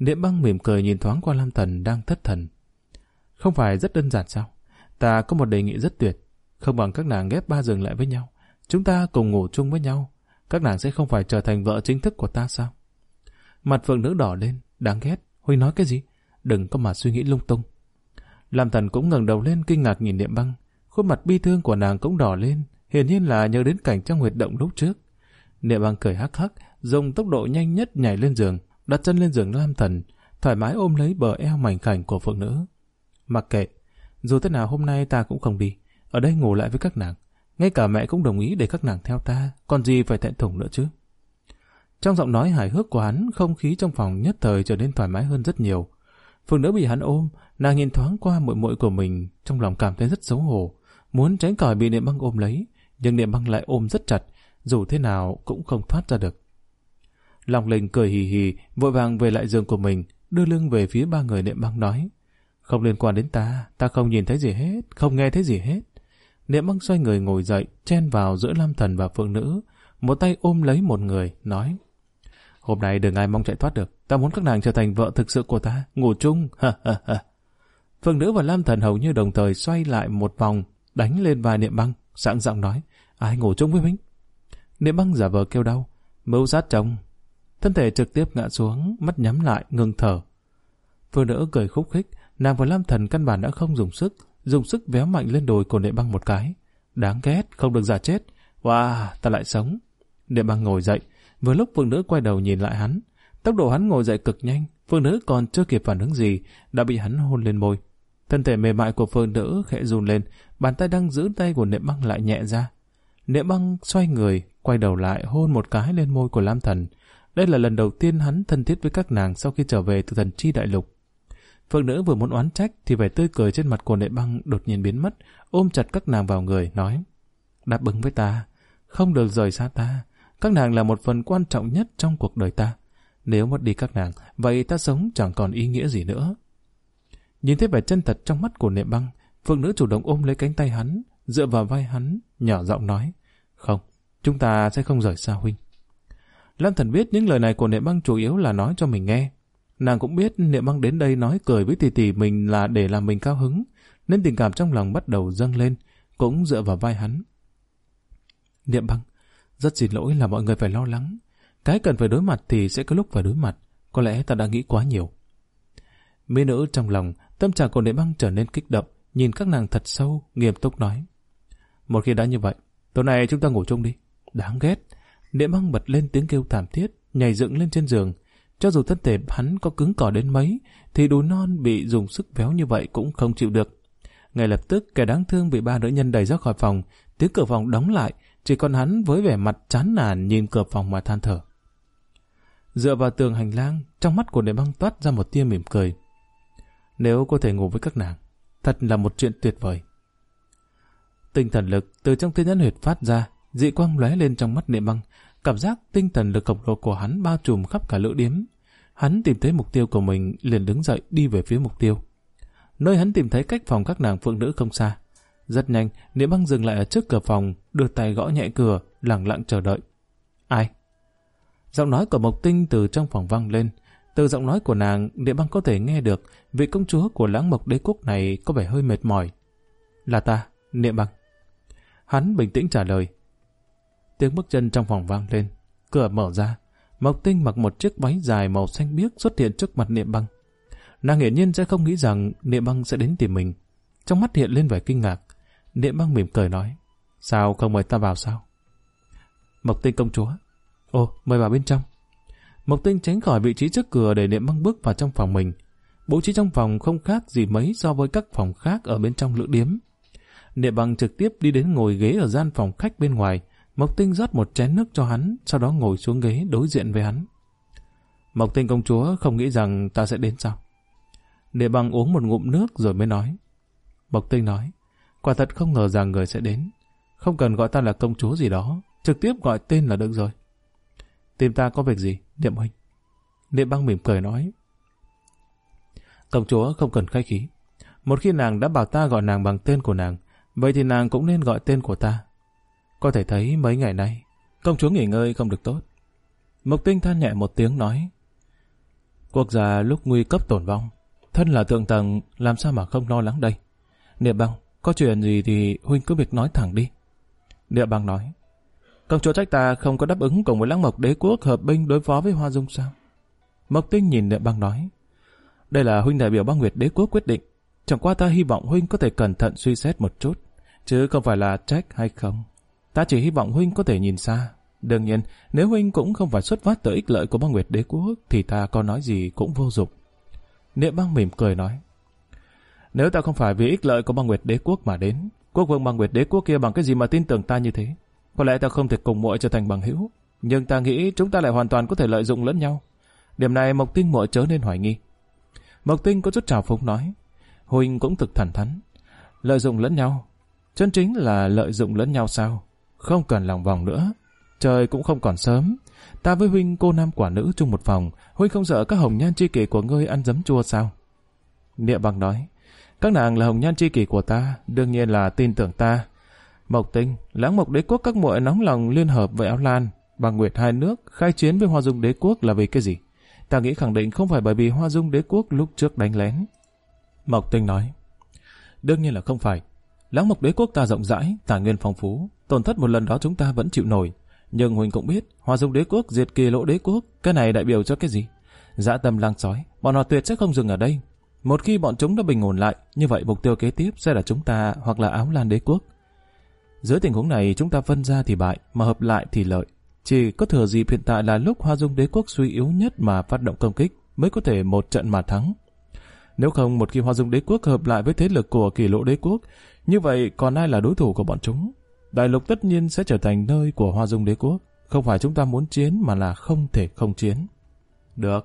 Niệm Băng mỉm cười nhìn thoáng qua Lam Thần đang thất thần. Không phải rất đơn giản sao? Ta có một đề nghị rất tuyệt. Không bằng các nàng ghép 3 giường lại với nhau. Chúng ta cùng ngủ chung với nhau. Các nàng sẽ không phải trở thành vợ chính thức của ta sao? Mặt Phượng Nữ đỏ lên. Đáng ghét. Huynh nói cái gì? Đừng có mà suy nghĩ lung tung. Lam Thần cũng ngẩng đầu lên kinh ngạc nhìn Niệm Băng. Khuôn mặt bi thương của nàng cũng đỏ lên. Hiển nhiên là nhớ đến cảnh trong huyệt động lúc trước. Niệm Băng cười hắc hắc, dùng tốc độ nhanh nhất nhảy lên giường, đặt chân lên giường Lam Thần, thoải mái ôm lấy bờ eo mảnh khảnh của Phượng Nữ. Mặc kệ, dù thế nào hôm nay ta cũng không đi, ở đây ngủ lại với các nàng. Ngay cả mẹ cũng đồng ý để các nàng theo ta, còn gì phải thẹn thùng nữa chứ. Trong giọng nói hài hước của hắn, không khí trong phòng nhất thời trở nên thoải mái hơn rất nhiều. Phượng Nữ bị hắn ôm, nàng nhìn thoáng qua muội muội của mình, trong lòng cảm thấy rất xấu hổ, muốn tránh khỏi bị Niệm Băng ôm lấy, nhưng Niệm Băng lại ôm rất chặt, dù thế nào cũng không thoát ra được. Long Linh cười hì hì, vội vàng về lại giường của mình, đưa lưng về phía 3 người Niệm Băng nói: Không liên quan đến ta, ta không nhìn thấy gì hết, không nghe thấy gì hết. Niệm Băng xoay người ngồi dậy, chen vào giữa Lam Thần và Phượng Nữ, một tay ôm lấy một người, nói: Hôm nay đừng ai mong chạy thoát được, ta muốn các nàng trở thành vợ thực sự của ta, ngủ chung, ha ha ha. Phượng Nữ và Lam Thần hầu như đồng thời xoay lại một vòng, đánh lên vai Niệm Băng, sẵn giọng nói: Ai ngủ chung với mình? Niệm Băng giả vờ kêu đau, mưu sát chồng. Thân thể trực tiếp ngã xuống, mắt nhắm lại, ngừng thở. Phượng Nữ cười khúc khích, nàng và Lam Thần căn bản đã không dùng sức véo mạnh lên đùi của Niệm Băng một cái. Đáng ghét, không được giả chết. Wow, ta lại sống. Niệm Băng ngồi dậy, vừa lúc Phượng Nữ quay đầu nhìn lại hắn. Tốc độ hắn ngồi dậy cực nhanh, Phượng Nữ còn chưa kịp phản ứng gì, đã bị hắn hôn lên môi. Thân thể mềm mại của Phượng Nữ khẽ run lên, bàn tay đang giữ tay của Niệm Băng lại nhẹ ra. Niệm Băng xoay người, quay đầu lại hôn một cái lên môi của Lam Thần. Đây là lần đầu tiên hắn thân thiết với các nàng sau khi trở về từ Thần Chi Đại Lục. Phượng Nữ vừa muốn oán trách thì vẻ tươi cười trên mặt của Niệm Băng đột nhiên biến mất, ôm chặt các nàng vào người, nói: Đáp ứng với ta, không được rời xa ta. Các nàng là một phần quan trọng nhất trong cuộc đời ta. Nếu mất đi các nàng, vậy ta sống chẳng còn ý nghĩa gì nữa. Nhìn thấy vẻ chân thật trong mắt của Niệm Băng, Phượng Nữ chủ động ôm lấy cánh tay hắn, dựa vào vai hắn, nhỏ giọng nói: Không, chúng ta sẽ không rời xa huynh. Lam Thần biết những lời này của Niệm Băng chủ yếu là nói cho mình nghe. Nàng cũng biết Niệm Băng đến đây nói cười với tỷ tỷ mình là để làm mình cao hứng, nên tình cảm trong lòng bắt đầu dâng lên, cũng dựa vào vai hắn. Niệm Băng, rất xin lỗi là mọi người phải lo lắng. Cái cần phải đối mặt thì sẽ có lúc phải đối mặt. Có lẽ ta đã nghĩ quá nhiều. Mỹ nữ trong lòng, tâm trạng của Niệm Băng trở nên kích động, nhìn các nàng thật sâu, nghiêm túc nói: Một khi đã như vậy, tối nay chúng ta ngủ chung đi. Đáng ghét. Niệm Băng bật lên tiếng kêu thảm thiết, nhảy dựng lên trên giường. Cho dù thân thể hắn có cứng cỏi đến mấy, thì đùi non bị dùng sức véo như vậy cũng không chịu được. Ngay lập tức, kẻ đáng thương bị 3 nữ nhân đẩy ra khỏi phòng, tiếng cửa phòng đóng lại, chỉ còn hắn với vẻ mặt chán nản nhìn cửa phòng mà than thở. Dựa vào tường hành lang, trong mắt của Niệm Băng toát ra một tia mỉm cười. Nếu có thể ngủ với các nàng, thật là một chuyện tuyệt vời. Tinh thần lực từ trong Thiên Nhãn Huyệt phát ra, dị quang lóe lên trong mắt Niệm Băng. Cảm giác tinh thần lực khổng lồ của hắn bao trùm khắp cả lữ điếm. Hắn tìm thấy mục tiêu của mình, liền đứng dậy đi về phía mục tiêu. Nơi hắn tìm thấy cách phòng các nàng Phượng Nữ không xa. Rất nhanh, Niệm Băng dừng lại ở trước cửa phòng, đưa tay gõ nhẹ cửa, lặng lặng chờ đợi. Ai? Giọng nói của Mộc Tinh từ trong phòng vang lên. Từ giọng nói của nàng, Niệm Băng có thể nghe được vị công chúa của Lãng Mộc Đế Quốc này có vẻ hơi mệt mỏi. Là ta, Niệm Băng. Hắn bình tĩnh trả lời. Tiếng bước chân trong phòng vang lên, cửa mở ra. Mộc Tinh mặc một chiếc váy dài màu xanh biếc xuất hiện trước mặt Niệm Băng. Nàng hiển nhiên sẽ không nghĩ rằng Niệm Băng sẽ đến tìm mình. Trong mắt hiện lên vẻ kinh ngạc. Niệm Băng mỉm cười nói: Sao không mời ta vào sao? Mộc Tinh công chúa. Ồ, mời vào bên trong. Mộc Tinh tránh khỏi vị trí trước cửa để Niệm Băng bước vào trong phòng mình. Bố trí trong phòng không khác gì mấy so với các phòng khác ở bên trong lữ điếm. Niệm Băng trực tiếp đi đến ngồi ghế ở gian phòng khách bên ngoài. Mộc Tinh rót một chén nước cho hắn, sau đó ngồi xuống ghế đối diện với hắn. Mộc Tinh công chúa không nghĩ rằng ta sẽ đến sao? Niệm Băng uống một ngụm nước rồi mới nói. Mộc Tinh nói: Quả thật không ngờ rằng người sẽ đến. Không cần gọi ta là công chúa gì đó, trực tiếp gọi tên là được rồi. Tìm ta có việc gì, Niệm huynh? Niệm Băng mỉm cười nói: Công chúa không cần khách khí. Một khi nàng đã bảo ta gọi nàng bằng tên của nàng, vậy thì nàng cũng nên gọi tên của ta. Có thể thấy mấy ngày nay, công chúa nghỉ ngơi không được tốt. Mộc Tinh than nhẹ một tiếng nói: Quốc gia lúc nguy cấp tổn vong, thân là thượng tầng làm sao mà không lo lắng đây. Niệm Băng, có chuyện gì thì huynh cứ việc nói thẳng đi. Niệm Băng nói, công chúa trách ta không có đáp ứng cùng với Lãng Mộc Đế quốc hợp binh đối phó với Hoa Dung sao? Mộc Tinh nhìn Niệm Băng nói, đây là huynh đại biểu Băng Nguyệt Đế quốc quyết định, chẳng qua ta hy vọng huynh có thể cẩn thận suy xét một chút, chứ không phải là trách hay không. Ta chỉ hy vọng huynh có thể nhìn xa. Đương nhiên, nếu huynh cũng không phải xuất phát từ ích lợi của Băng Nguyệt Đế quốc thì ta có nói gì cũng vô dụng. Niệm Băng mỉm cười nói, nếu ta không phải vì ích lợi của Băng Nguyệt Đế quốc mà đến, quốc vương Băng Nguyệt Đế quốc kia bằng cái gì mà tin tưởng ta như thế? Có lẽ ta không thể cùng muội trở thành bằng hữu, nhưng ta nghĩ chúng ta lại hoàn toàn có thể lợi dụng lẫn nhau. Điểm này Mộc Tinh muội chớ nên hoài nghi. Mộc Tinh có chút trào phúng nói, huynh cũng thực thẳng thắn. Lợi dụng lẫn nhau, chân chính là lợi dụng lẫn nhau sao? Không cần lòng vòng nữa. Trời cũng không còn sớm. Ta với huynh cô nam quả nữ chung một phòng, huynh không sợ các hồng nhan chi kỷ của ngươi ăn giấm chua sao? Niệm Băng nói, các nàng là hồng nhan chi kỷ của ta, đương nhiên là tin tưởng ta. Mộc Tinh, Lãng Mộc Đế quốc các muội nóng lòng liên hợp với Áo Lan, Băng Nguyệt hai nước khai chiến với Hoa Dung Đế quốc là vì cái gì? Ta nghĩ khẳng định không phải bởi vì Hoa Dung Đế quốc lúc trước đánh lén. Mộc Tinh nói, đương nhiên là không phải. Lãng Mộc Đế quốc ta rộng rãi, tài nguyên phong phú, tổn thất một lần đó chúng ta vẫn chịu nổi. Nhưng huynh cũng biết, Hoa Dung Đế quốc diệt Kỳ Lỗ Đế quốc, cái này đại biểu cho cái gì? Dã tâm lang sói, bọn họ tuyệt sẽ không dừng ở đây. Một khi bọn chúng đã bình ổn lại, như vậy mục tiêu kế tiếp sẽ là chúng ta hoặc là Áo Lan Đế quốc. Dưới tình huống này chúng ta phân ra thì bại, mà hợp lại thì lợi. Chỉ có thừa dịp hiện tại là lúc Hoa Dung Đế quốc suy yếu nhất mà phát động công kích mới có thể một trận mà thắng. Nếu không, một khi Hoa Dung Đế quốc hợp lại với thế lực của Kỳ Lỗ Đế quốc, như vậy còn ai là đối thủ của bọn chúng? Đại lục tất nhiên sẽ trở thành nơi của Hoa Dung Đế quốc. Không phải chúng ta muốn chiến mà là không thể không chiến. Được.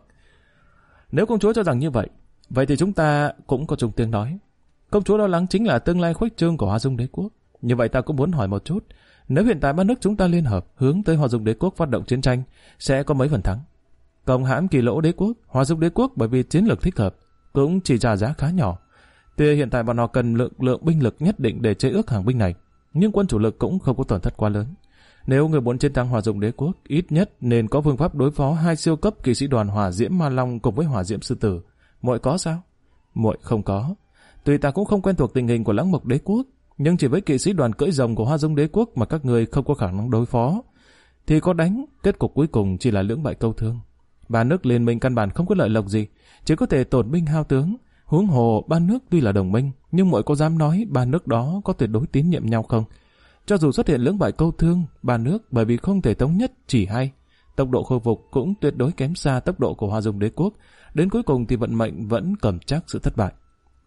Nếu công chúa cho rằng như vậy, vậy thì chúng ta cũng có chung tiếng nói. Công chúa lo lắng chính là tương lai khuếch trương của Hoa Dung Đế quốc. Như vậy ta cũng muốn hỏi một chút, nếu hiện tại ba nước chúng ta liên hợp hướng tới Hoa Dung Đế quốc phát động chiến tranh, sẽ có mấy phần thắng? Công hãm Kỳ Lỗ Đế quốc, Hoa Dung Đế quốc bởi vì chiến lược thích hợp cũng chỉ trả giá khá nhỏ. Tuy hiện tại bọn họ cần lượng binh lực nhất định để chế ước hàng binh này, nhưng quân chủ lực cũng không có tổn thất quá lớn. Nếu người muốn chiến thắng Hoa Dung Đế quốc, ít nhất nên có phương pháp đối phó hai siêu cấp kỵ sĩ đoàn Hỏa Diễm Ma Long cùng với Hỏa Diễm Sư Tử. Muội có sao? Muội không có. Tuy ta cũng không quen thuộc tình hình của Lãng Mộc Đế quốc, nhưng chỉ với kỵ sĩ đoàn cưỡi rồng của Hoa Dung Đế quốc mà các người không có khả năng đối phó, thì có đánh, kết cục cuối cùng chỉ là lưỡng bại câu thương. Ba nước liên minh căn bản không có lợi lộc gì, chỉ có thể tổn binh hao tướng. Huống hồ ba nước tuy là đồng minh, nhưng muội có dám nói ba nước đó có tuyệt đối tín nhiệm nhau không? Cho dù xuất hiện lưỡng bại câu thương, ba nước bởi vì không thể thống nhất chỉ hay, tốc độ khôi phục cũng tuyệt đối kém xa tốc độ của Hoa Dung Đế quốc, đến cuối cùng thì vận mệnh vẫn cầm chắc sự thất bại.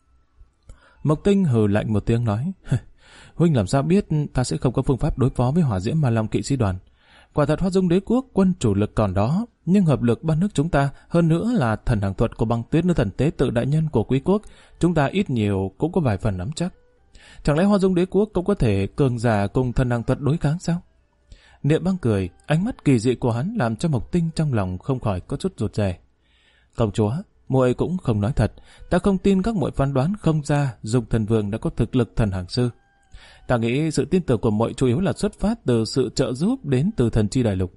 Mộc Tinh hừ lạnh một tiếng nói, huynh làm sao biết ta sẽ không có phương pháp đối phó với Hỏa Diễm Ma Long kỵ sĩ đoàn? Quả thật Hoa Dung Đế quốc quân chủ lực còn đó, nhưng hợp lực ba nước chúng ta, hơn nữa là thần hàng thuật của Băng Tuyết nữ thần tế tự đại nhân của Quý quốc, chúng ta ít nhiều cũng có vài phần nắm chắc. Chẳng lẽ Hoa Dung Đế quốc cũng có thể cường giả cùng thần hàng thuật đối kháng sao? Niệm Băng cười, ánh mắt kỳ dị của hắn làm cho Mộc Tinh trong lòng không khỏi có chút rụt rè. Công chúa, muội cũng không nói thật, ta không tin các muội phán đoán không ra Dung Thần Vương đã có thực lực thần hàng sư. Ta nghĩ sự tin tưởng của muội chủ yếu là xuất phát từ sự trợ giúp đến từ thần chi đại lục.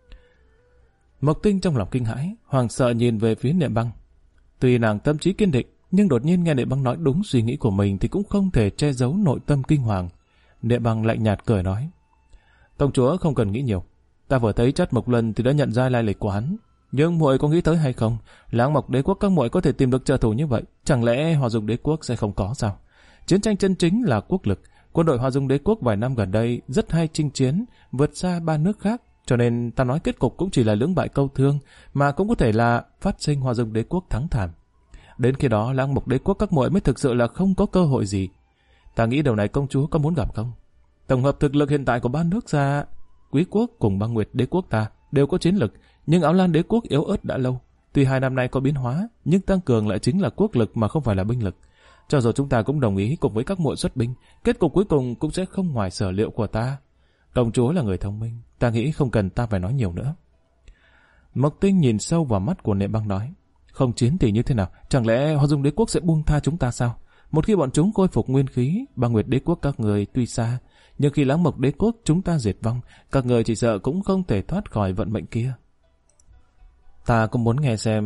Mộc Tinh trong lòng kinh hãi, hoàng sợ nhìn về phía Niệm Băng. Tuy nàng tâm trí kiên định, nhưng đột nhiên nghe Niệm Băng nói đúng suy nghĩ của mình thì cũng không thể che giấu nội tâm kinh hoàng. Niệm Băng lạnh nhạt cười nói, công chúa không cần nghĩ nhiều, ta vừa thấy Trát Mộc Luân thì đã nhận ra lai lịch của hắn. Nhưng muội có nghĩ tới hay không, Lãng Mộc Đế quốc các muội có thể tìm được trợ thủ như vậy, chẳng lẽ Hoa Dung Đế quốc sẽ không có sao? Chiến tranh chân chính là quốc lực. Quân đội Hoa Dung Đế quốc vài năm gần đây rất hay chinh chiến, vượt xa ba nước khác, cho nên ta nói kết cục cũng chỉ là lưỡng bại câu thương, mà cũng có thể là phát sinh Hoa Dung Đế quốc thắng thảm. Đến khi đó Lãng Mộc Đế quốc các muội mới thực sự là không có cơ hội gì. Ta nghĩ điều này công chúa có muốn gặp không? Tổng hợp thực lực hiện tại của ba nước ra, Quý quốc cùng Băng Nguyệt Đế quốc ta đều có chiến lực, nhưng Áo Lan Đế quốc yếu ớt đã lâu. Tuy 2 năm nay có biến hóa, nhưng tăng cường lại chính là quốc lực mà không phải là binh lực. Cho dù chúng ta cũng đồng ý cùng với các muội xuất binh, kết cục cuối cùng cũng sẽ không ngoài sở liệu của ta. Công chúa là người thông minh, ta nghĩ không cần ta phải nói nhiều nữa. Mộc Tinh nhìn sâu vào mắt của Niệm Băng nói, không chiến thì như thế nào? Chẳng lẽ Hoa Dung Đế quốc sẽ buông tha chúng ta sao? Một khi bọn chúng khôi phục nguyên khí, Băng Nguyệt Đế quốc các người tuy xa, nhưng khi Lãng Mộc Đế quốc chúng ta diệt vong, các người chỉ sợ cũng không thể thoát khỏi vận mệnh kia. Ta cũng muốn nghe xem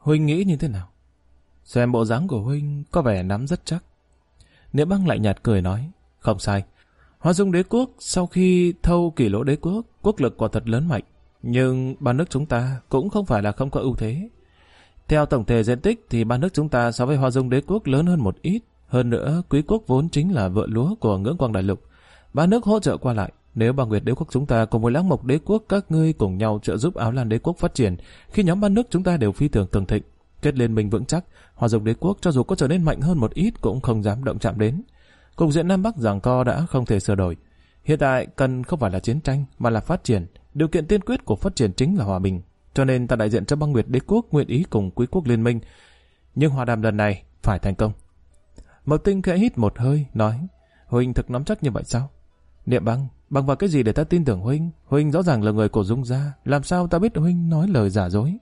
Huynh nghĩ như thế nào? Xem bộ dáng của Huynh có vẻ nắm rất chắc. Niệm Băng lạnh nhạt cười nói, không sai. Hoa Dung đế quốc sau khi thâu Kỷ Lỗ đế quốc, quốc lực quả thật lớn mạnh. Nhưng ba nước chúng ta cũng không phải là không có ưu thế. Theo tổng thể diện tích thì ba nước chúng ta so với Hoa Dung đế quốc lớn hơn một ít. Hơn nữa, Quý quốc vốn chính là vựa lúa của Ngưỡng Quang đại lục. Ba nước hỗ trợ qua lại. Nếu Băng Nguyệt đế quốc chúng ta cùng với Lãng Mộc đế quốc các ngươi cùng nhau trợ giúp Áo Lan đế quốc phát triển, khi nhóm ba nước chúng ta đều phi thường cường thịnh, kết liên minh vững chắc, Hoa Dung đế quốc cho dù có trở nên mạnh hơn một ít cũng không dám động chạm đến. Cục diện Nam Bắc giằng co đã không thể sửa đổi. Hiện tại cần không phải là chiến tranh mà là phát triển. Điều kiện tiên quyết của phát triển chính là hòa bình. Cho nên ta đại diện cho Băng Nguyệt đế quốc nguyện ý cùng Quý quốc liên minh. Nhưng hòa đàm lần này phải thành công. Mộc Tinh khẽ hít một hơi, nói, Huynh thực nắm chắc như vậy sao? Niệm Băng, bằng vào cái gì để ta tin tưởng Huynh? Huynh rõ ràng là người của Dung gia, làm sao ta biết Huynh nói lời giả dối?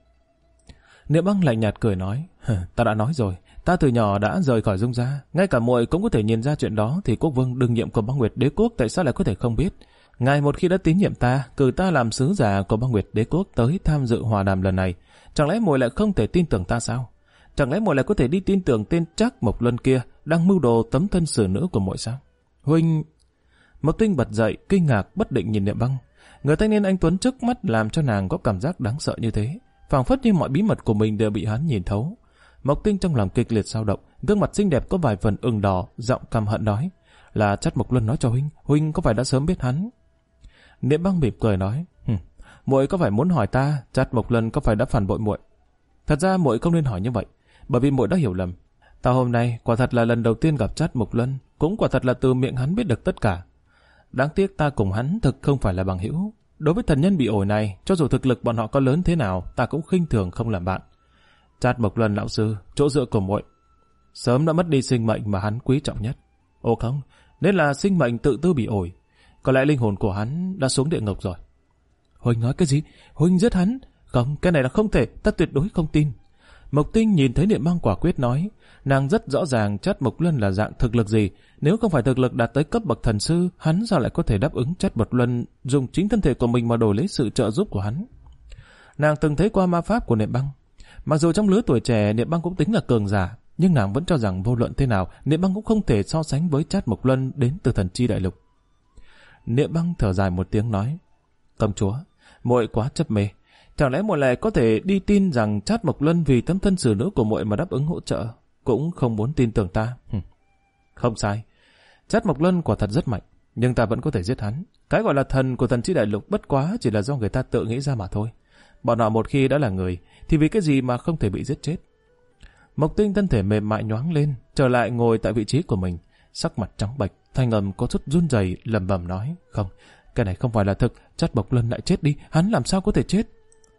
Niệm Băng lạnh nhạt cười nói, ta đã nói rồi, ta từ nhỏ đã rời khỏi Dung gia, ngay cả muội cũng có thể nhìn ra chuyện đó, thì quốc vương đương nhiệm của Băng Nguyệt đế quốc tại sao lại có thể không biết? Ngài một khi đã tín nhiệm ta, cử ta làm sứ giả của Băng Nguyệt đế quốc tới tham dự hòa đàm lần này, chẳng lẽ muội lại không thể tin tưởng ta sao? Chẳng lẽ muội lại có thể đi tin tưởng tên Trác Mộc Luân kia đang mưu đồ tấm thân xử nữ của muội sao? Huynh... Mộc Tinh bật dậy, kinh ngạc bất định nhìn Niệm Băng. Người thanh niên anh tuấn trước mắt làm cho nàng có cảm giác đáng sợ như thế, phảng phất như mọi bí mật của mình đều bị hắn nhìn thấu. Mộc Tinh trong lòng kịch liệt dao động, gương mặt xinh đẹp có vài phần ửng đỏ, giọng căm hận nói, là Trác Mộc Luân nói cho Huynh, Huynh có phải đã sớm biết hắn? Niệm Băng mỉm cười nói, muội có phải muốn hỏi ta, Trác Mộc Luân có phải đã phản bội muội? Thật ra muội không nên hỏi như vậy, bởi vì muội đã hiểu lầm. Ta hôm nay quả thật là lần đầu tiên gặp Trác Mộc Luân, cũng quả thật là từ miệng hắn biết được tất cả. Đáng tiếc ta cùng hắn thực không phải là bằng hữu. Đối với thần nhân bị ổi này, cho dù thực lực bọn họ có lớn thế nào, ta cũng khinh thường không làm bạn. Trác Mộc Luân lão sư, chỗ dựa của muội sớm đã mất đi sinh mệnh mà hắn quý trọng nhất. Ồ không, nên là sinh mệnh tự tư bị ổi. Có lẽ linh hồn của hắn đã xuống địa ngục rồi. Huynh nói cái gì? Huynh giết hắn? Không, cái này là không thể, ta tuyệt đối không tin. Mộc Tinh nhìn thấy Niệm Băng quả quyết nói, nàng rất rõ ràng Trác Mộc Luân là dạng thực lực gì. Nếu không phải thực lực đạt tới cấp bậc thần sư, hắn sao lại có thể đáp ứng Trác Mộc Luân dùng chính thân thể của mình mà đổi lấy sự trợ giúp của hắn? Nàng từng thấy qua ma pháp của Niệm Băng. Mặc dù trong lứa tuổi trẻ Niệm Băng cũng tính là cường giả, nhưng nàng vẫn cho rằng vô luận thế nào, Niệm Băng cũng không thể so sánh với Trác Mộc Luân đến từ Thần Chi Đại Lục. Niệm Băng thở dài một tiếng nói, công chúa, muội quá chấp mê. Chẳng lẽ muội lại có thể đi tin rằng Trác Mộc Luân vì tấm thân xử nữ của muội mà đáp ứng hỗ trợ, cũng không muốn tin tưởng ta? Không sai, Trác Mộc Luân quả thật rất mạnh, nhưng ta vẫn có thể giết hắn. Cái gọi là thần của Thần Chi Đại Lục bất quá chỉ là do người ta tự nghĩ ra mà thôi. Bọn họ một khi đã là người, thì vì cái gì mà không thể bị giết chết? Mộc Tinh thân thể mềm mại nhoáng lên, trở lại ngồi tại vị trí của mình, sắc mặt trắng bệch, thanh âm có chút run rẩy, lẩm bẩm nói, không, cái này không phải là thực, Trác Mộc Luân lại chết đi, hắn làm sao có thể chết?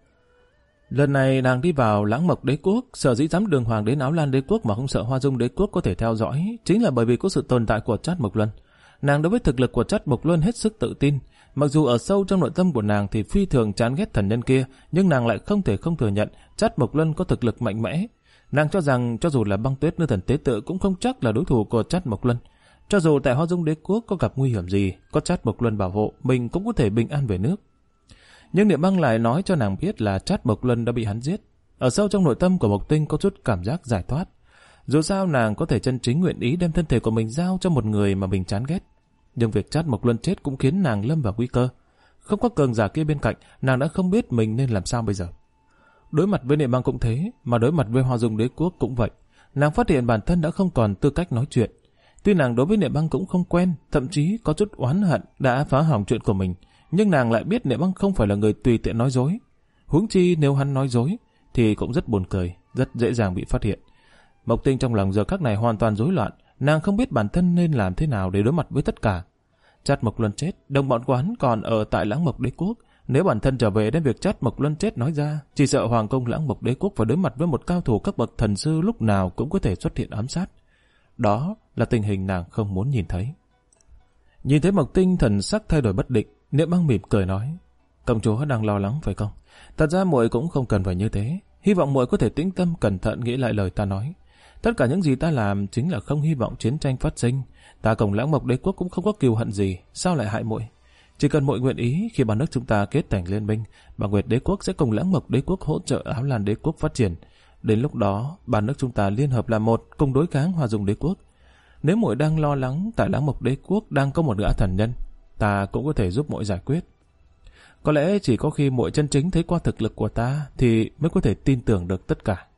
Lần này nàng đi vào Lãng Mộc đế quốc, sở dĩ dám đường hoàng đến Áo Lan đế quốc mà không sợ Hoa Dung đế quốc có thể theo dõi, chính là bởi vì có sự tồn tại của Trác Mộc Luân. Nàng đối với thực lực của Trác Mộc Luân hết sức tự tin, mặc dù ở sâu trong nội tâm của nàng thì phi thường chán ghét thần nhân kia, nhưng nàng lại không thể không thừa nhận Trác Mộc Luân có thực lực mạnh mẽ. Nàng cho rằng cho dù là Băng Tuyết nữ thần tế tự cũng không chắc là đối thủ của Trác Mộc Luân. Cho dù tại Hoa Dung đế quốc có gặp nguy hiểm gì, có Trác Mộc Luân bảo hộ, mình cũng có thể bình an về nước. Nhưng Niệm Băng lại nói cho nàng biết là Trác Mộc Luân đã bị hắn giết. Ở sâu trong nội tâm của Mộc Tinh có chút cảm giác giải thoát. Dù sao nàng có thể chân chính nguyện ý đem thân thể của mình giao cho một người mà mình chán ghét. Nhưng việc Trác Mộc Luân chết cũng khiến nàng lâm vào nguy cơ. Không có cường giả kia bên cạnh, nàng đã không biết mình nên làm sao bây giờ. Đối mặt với Niệm Băng cũng thế, mà đối mặt với Hoa Dung đế quốc cũng vậy. Nàng phát hiện bản thân đã không còn tư cách nói chuyện. Tuy nàng đối với Niệm Băng cũng không quen, thậm chí có chút oán hận đã phá hỏng chuyện của mình, nhưng nàng lại biết Niệm Băng không phải là người tùy tiện nói dối. Huống chi nếu hắn nói dối thì cũng rất buồn cười, rất dễ dàng bị phát hiện. Mộc Tinh trong lòng giờ khắc này hoàn toàn rối loạn, nàng không biết bản thân nên làm thế nào để đối mặt với tất cả. Trác Mộc Luân chết, đồng bọn của hắn còn ở tại Lãng Mộc đế quốc. Nếu bản thân trở về đem việc Trác Mộc Luân chết nói ra, chỉ sợ hoàng cung Lãng Mộc đế quốc phải đối mặt với một cao thủ cấp bậc thần sư lúc nào cũng có thể xuất hiện ám sát. Đó là tình hình nàng không muốn nhìn thấy. Nhìn thấy Mộc Tinh thần sắc thay đổi bất định, Niệm Băng mỉm cười nói, công chúa đang lo lắng phải không? Thật ra muội cũng không cần phải như thế. Hy vọng muội có thể tĩnh tâm cẩn thận nghĩ lại lời ta nói. Tất cả những gì ta làm chính là không hy vọng chiến tranh phát sinh. Ta cùng Lãng Mộc đế quốc cũng không có cừu hận gì, sao lại hại muội? Chỉ cần muội nguyện ý, khi ba nước chúng ta kết thành liên minh, Băng Nguyệt đế quốc sẽ cùng Lãng Mộc đế quốc hỗ trợ Áo Lan đế quốc phát triển. Đến lúc đó, ba nước chúng ta liên hợp là một, cùng đối kháng Hoa Dung đế quốc. Nếu muội đang lo lắng tại Lãng Mộc đế quốc đang có một gã thần nhân, ta cũng có thể giúp muội giải quyết. Có lẽ chỉ có khi muội chân chính thấy qua thực lực của ta thì mới có thể tin tưởng được tất cả.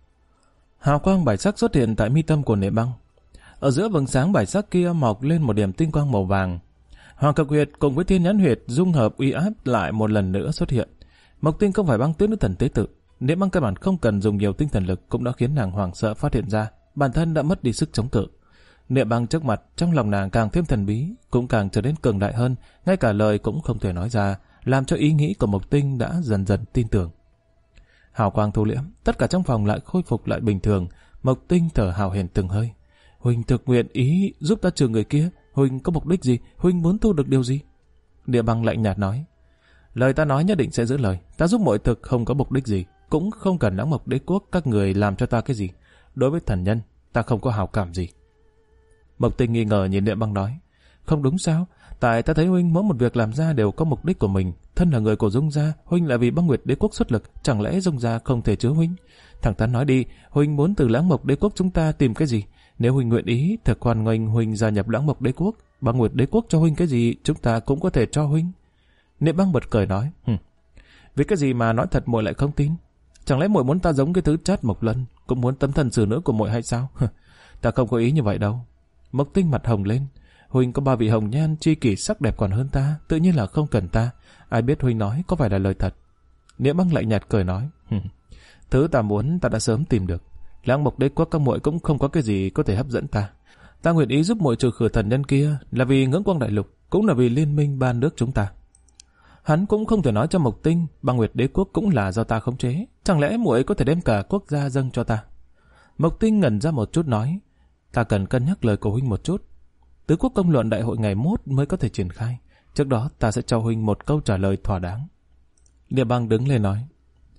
Hào quang bảy sắc xuất hiện tại mi tâm của Nệ Băng. Ở giữa vầng sáng bảy sắc kia mọc lên một điểm tinh quang màu vàng. Hoàng Cực Huyệt cùng với Thiên Nhãn Huyệt dung hợp uy áp lại một lần nữa xuất hiện. Mộc Tinh không phải Băng Tuyết nữ thần tế tự. Nệ Băng căn bản không cần dùng nhiều tinh thần lực cũng đã khiến nàng hoảng sợ phát hiện ra bản thân đã mất đi sức chống cự. Nệ Băng trước mặt, trong lòng nàng càng thêm thần bí, cũng càng trở nên cường đại hơn, ngay cả lời cũng không thể nói ra, làm cho ý nghĩ của Mộc Tinh đã dần dần tin tưởng. Hào quang thu liễm, tất cả trong phòng lại khôi phục lại bình thường. Mộc Tinh thở hào hển từng hơi. Huynh thực nguyện ý giúp ta trừ người kia. Huynh có mục đích gì? Huynh muốn thu được điều gì? Nệ Băng lạnh nhạt nói. Lời ta nói nhất định sẽ giữ lời. Ta giúp mọi thực không có mục đích gì, cũng không cần Lãng Mộc đế quốc các người làm cho ta cái gì. Đối với thần nhân, ta không có hào cảm gì. Mộc Tinh nghi ngờ nhìn Nệ Băng nói. Không đúng sao? Tại ta thấy huynh mỗi một việc làm ra đều có mục đích của mình. Thân là người của Dung gia, huynh là vì Băng Nguyệt đế quốc xuất lực, chẳng lẽ Dung gia không thể chứa huynh? Thẳng thắn nói đi, huynh muốn từ Lãng Mộc đế quốc chúng ta tìm cái gì? Nếu huynh nguyện ý, thật hoan nghênh huynh gia nhập Lãng Mộc đế quốc. Băng Nguyệt đế quốc cho huynh cái gì, chúng ta cũng có thể cho huynh. Nệ Băng bật cười nói. Vì cái gì mà nói thật muội lại không tin? Chẳng lẽ muội muốn ta giống cái thứ Trát Mộc Lân, cũng muốn tấm thần sử nữa của muội hay sao? Ta không có ý như vậy đâu. Mộc Tinh mặt hồng lên. Huynh có 3 vị hồng nhan chi kỷ sắc đẹp còn hơn ta, tự nhiên là không cần ta. Ai biết huynh nói có phải là lời thật? Nệ Băng lạnh nhạt cười nói. Thứ ta muốn ta đã sớm tìm được. Lãng Mộc đế quốc các muội cũng không có cái gì có thể hấp dẫn ta. Ta nguyện ý giúp muội trừ khử thần nhân kia là vì Ngưỡng Quang đại lục, cũng là vì liên minh ba nước chúng ta. Hắn cũng không thể nói cho Mộc Tinh Băng Nguyệt đế quốc cũng là do ta khống chế. Chẳng lẽ muội có thể đem cả quốc gia dâng cho ta? Mộc Tinh ngẩn ra một chút nói. Ta cần cân nhắc lời của huynh một chút. Tứ quốc công luận đại hội ngày mốt mới có thể triển khai. Trước đó ta sẽ cho huynh một câu trả lời thỏa đáng. Nệ Băng đứng lên nói.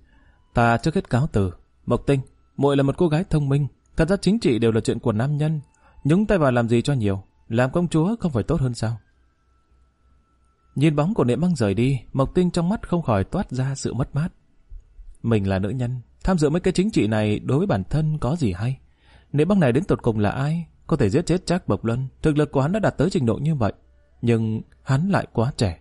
Ta trước hết cáo từ. Mộc Tinh, muội là một cô gái thông minh. Thật ra chính trị đều là chuyện của nam nhân. Nhúng tay vào làm gì cho nhiều. Làm công chúa không phải tốt hơn sao? Nhìn bóng của Nệ Băng rời đi, Mộc Tinh trong mắt không khỏi toát ra sự mất mát. Mình là nữ nhân, tham dự mấy cái chính trị này đối với bản thân có gì hay? Nệ Băng này đến tột cùng là ai? Có thể giết chết Trác Mộc Lân, thực lực của hắn đã đạt tới trình độ như vậy, nhưng hắn lại quá trẻ.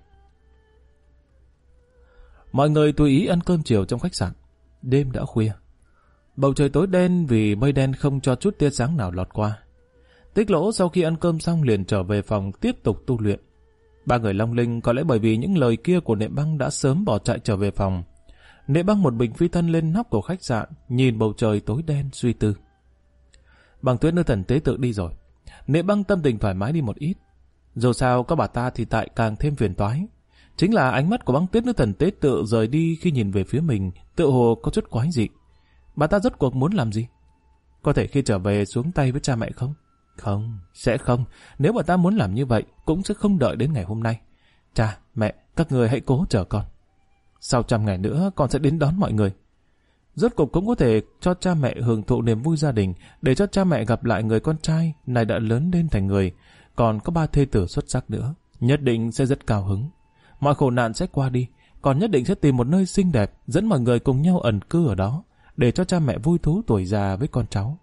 Mọi người tùy ý ăn cơm chiều trong khách sạn. Đêm đã khuya. Bầu trời tối đen vì mây đen không cho chút tia sáng nào lọt qua. Tích Lỗ sau khi ăn cơm xong liền trở về phòng tiếp tục tu luyện. 3 người Long Linh có lẽ bởi vì những lời kia của Nệ Băng đã sớm bỏ chạy trở về phòng. Nệ Băng một mình phi thân lên nóc của khách sạn, nhìn bầu trời tối đen suy tư. Băng Tuyết nữ thần tế tự đi rồi. Nệ Băng tâm tình thoải mái đi một ít. Dù sao có bà ta thì tại càng thêm phiền toái. Chính là ánh mắt của Băng Tuyết nữ thần tế tự rời đi khi nhìn về phía mình, tựa hồ có chút quái dị. Bà ta rốt cuộc muốn làm gì? Có thể khi trở về xuống tay với cha mẹ không? Không, sẽ không. Nếu bà ta muốn làm như vậy, cũng sẽ không đợi đến ngày hôm nay. Cha, mẹ, các người hãy cố chờ con. Sau 100 ngày nữa, con sẽ đến đón mọi người. Rốt cuộc cũng có thể cho cha mẹ hưởng thụ niềm vui gia đình, để cho cha mẹ gặp lại người con trai này đã lớn lên thành người, còn có 3 thê tử xuất sắc nữa. Nhất định sẽ rất cao hứng. Mọi khổ nạn sẽ qua đi, còn nhất định sẽ tìm một nơi xinh đẹp, dẫn mọi người cùng nhau ẩn cư ở đó, để cho cha mẹ vui thú tuổi già với con cháu.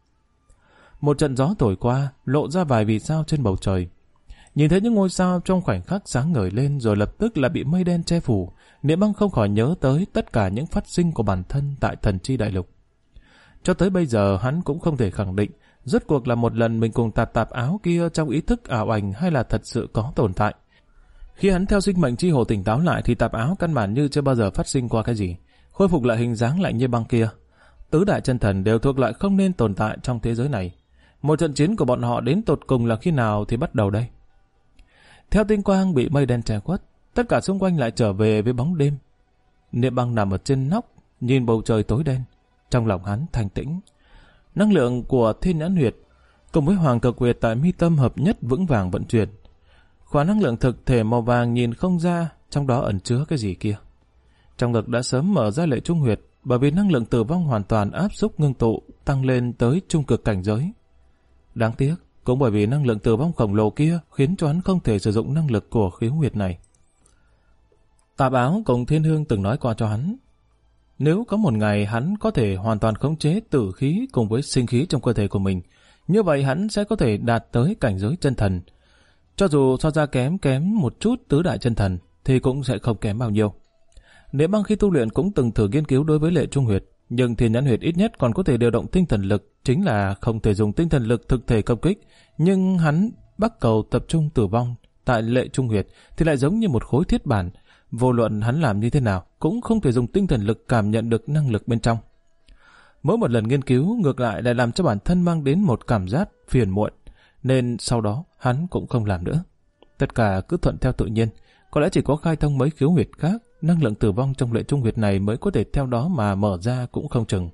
Một trận gió thổi qua, lộ ra vài vì sao trên bầu trời. Nhìn thấy những ngôi sao trong khoảnh khắc sáng ngời lên rồi lập tức là bị mây đen che phủ, Nệ Băng không khỏi nhớ tới tất cả những phát sinh của bản thân tại Thần Chi Đại Lục. Cho tới bây giờ hắn cũng không thể khẳng định rốt cuộc là một lần mình cùng tạp áo kia trong ý thức ảo ảnh hay là thật sự có tồn tại. Khi hắn theo sinh mệnh chi hồ tỉnh táo lại thì tạp áo căn bản như chưa bao giờ phát sinh qua cái gì, khôi phục lại hình dáng lạnh như băng kia. Tứ đại chân thần đều thuộc lại không nên tồn tại trong thế giới này. Một trận chiến của bọn họ đến tột cùng là khi nào thì bắt đầu đây? Theo tinh quang bị mây đen che khuất, tất cả xung quanh lại trở về với bóng đêm. Nệ Băng nằm ở trên nóc, nhìn bầu trời tối đen. Trong lòng hắn thanh tĩnh. Năng lượng của Thiên Nhãn Huyệt cùng với Hoàng Cực Huyệt tại mi tâm hợp nhất vững vàng vận chuyển. Khóa năng lượng thực thể màu vàng nhìn không ra trong đó ẩn chứa cái gì kia. Trong ngực đã sớm mở ra Lệ Trung Huyệt, bởi vì năng lượng tử vong hoàn toàn áp xúc ngưng tụ tăng lên tới trung cực cảnh giới. Đáng tiếc, cũng bởi vì năng lượng tử vong khổng lồ kia khiến cho hắn không thể sử dụng năng lực của khiếu huyệt này. Tạp Áo cùng Thiên Hương từng nói qua cho hắn, Nếu có một ngày hắn có thể hoàn toàn khống chế tử khí cùng với sinh khí trong cơ thể của mình, như vậy hắn sẽ có thể đạt tới cảnh giới chân thần. Cho dù so ra kém một chút tứ đại chân thần, thì cũng sẽ không kém bao nhiêu. Niệm Băng khi tu luyện cũng từng thử nghiên cứu đối với Lệ Trung Huyệt, nhưng Thiên Nhãn Huyệt ít nhất còn có thể điều động tinh thần lực, chính là không thể dùng tinh thần lực thực thể công kích, nhưng hắn bắc cầu tập trung tử vong tại Lệ Trung Huyệt thì lại giống như một khối thiết bản, vô luận hắn làm như thế nào cũng không thể dùng tinh thần lực cảm nhận được năng lực bên trong. Mỗi một lần nghiên cứu ngược lại lại làm cho bản thân mang đến một cảm giác phiền muộn, nên sau đó hắn cũng không làm nữa. Tất cả cứ thuận theo tự nhiên, có lẽ chỉ có khai thông mấy khiếu huyệt khác, năng lượng tử vong trong Lệ Trung Huyệt này mới có thể theo đó mà mở ra cũng không chừng.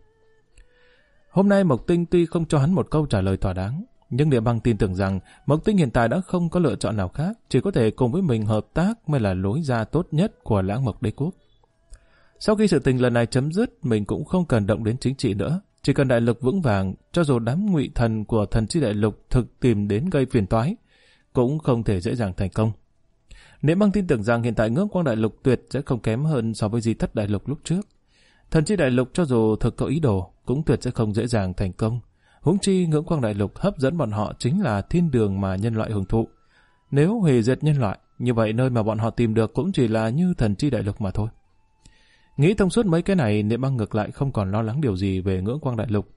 Hôm nay Mộc Tinh tuy không cho hắn một câu trả lời thỏa đáng, nhưng Niệm Băng tin tưởng rằng Mộc Tinh hiện tại đã không có lựa chọn nào khác, chỉ có thể cùng với mình hợp tác mới là lối ra tốt nhất của Lãng Mộc Đế Quốc. Sau khi sự tình lần này chấm dứt, mình cũng không cần động đến chính trị nữa, chỉ cần đại lục vững vàng, cho dù đám ngụy thần của thần chi đại lục thực tìm đến gây phiền toái, cũng không thể dễ dàng thành công. Niệm Băng tin tưởng rằng hiện tại Ngưỡng Quang đại lục tuyệt sẽ không kém hơn so với Di Thất đại lục lúc trước. Thần chi đại lục cho dù thực có ý đồ, cũng tuyệt sẽ không dễ dàng thành công. Huống chi Ngưỡng Quang đại lục hấp dẫn bọn họ chính là thiên đường mà nhân loại hưởng thụ. Nếu hủy diệt nhân loại, như vậy nơi mà bọn họ tìm được cũng chỉ là như thần chi đại lục mà thôi. Nghĩ thông suốt mấy cái này, Niệm Băng ngược lại không còn lo lắng điều gì về Ngưỡng Quang đại lục.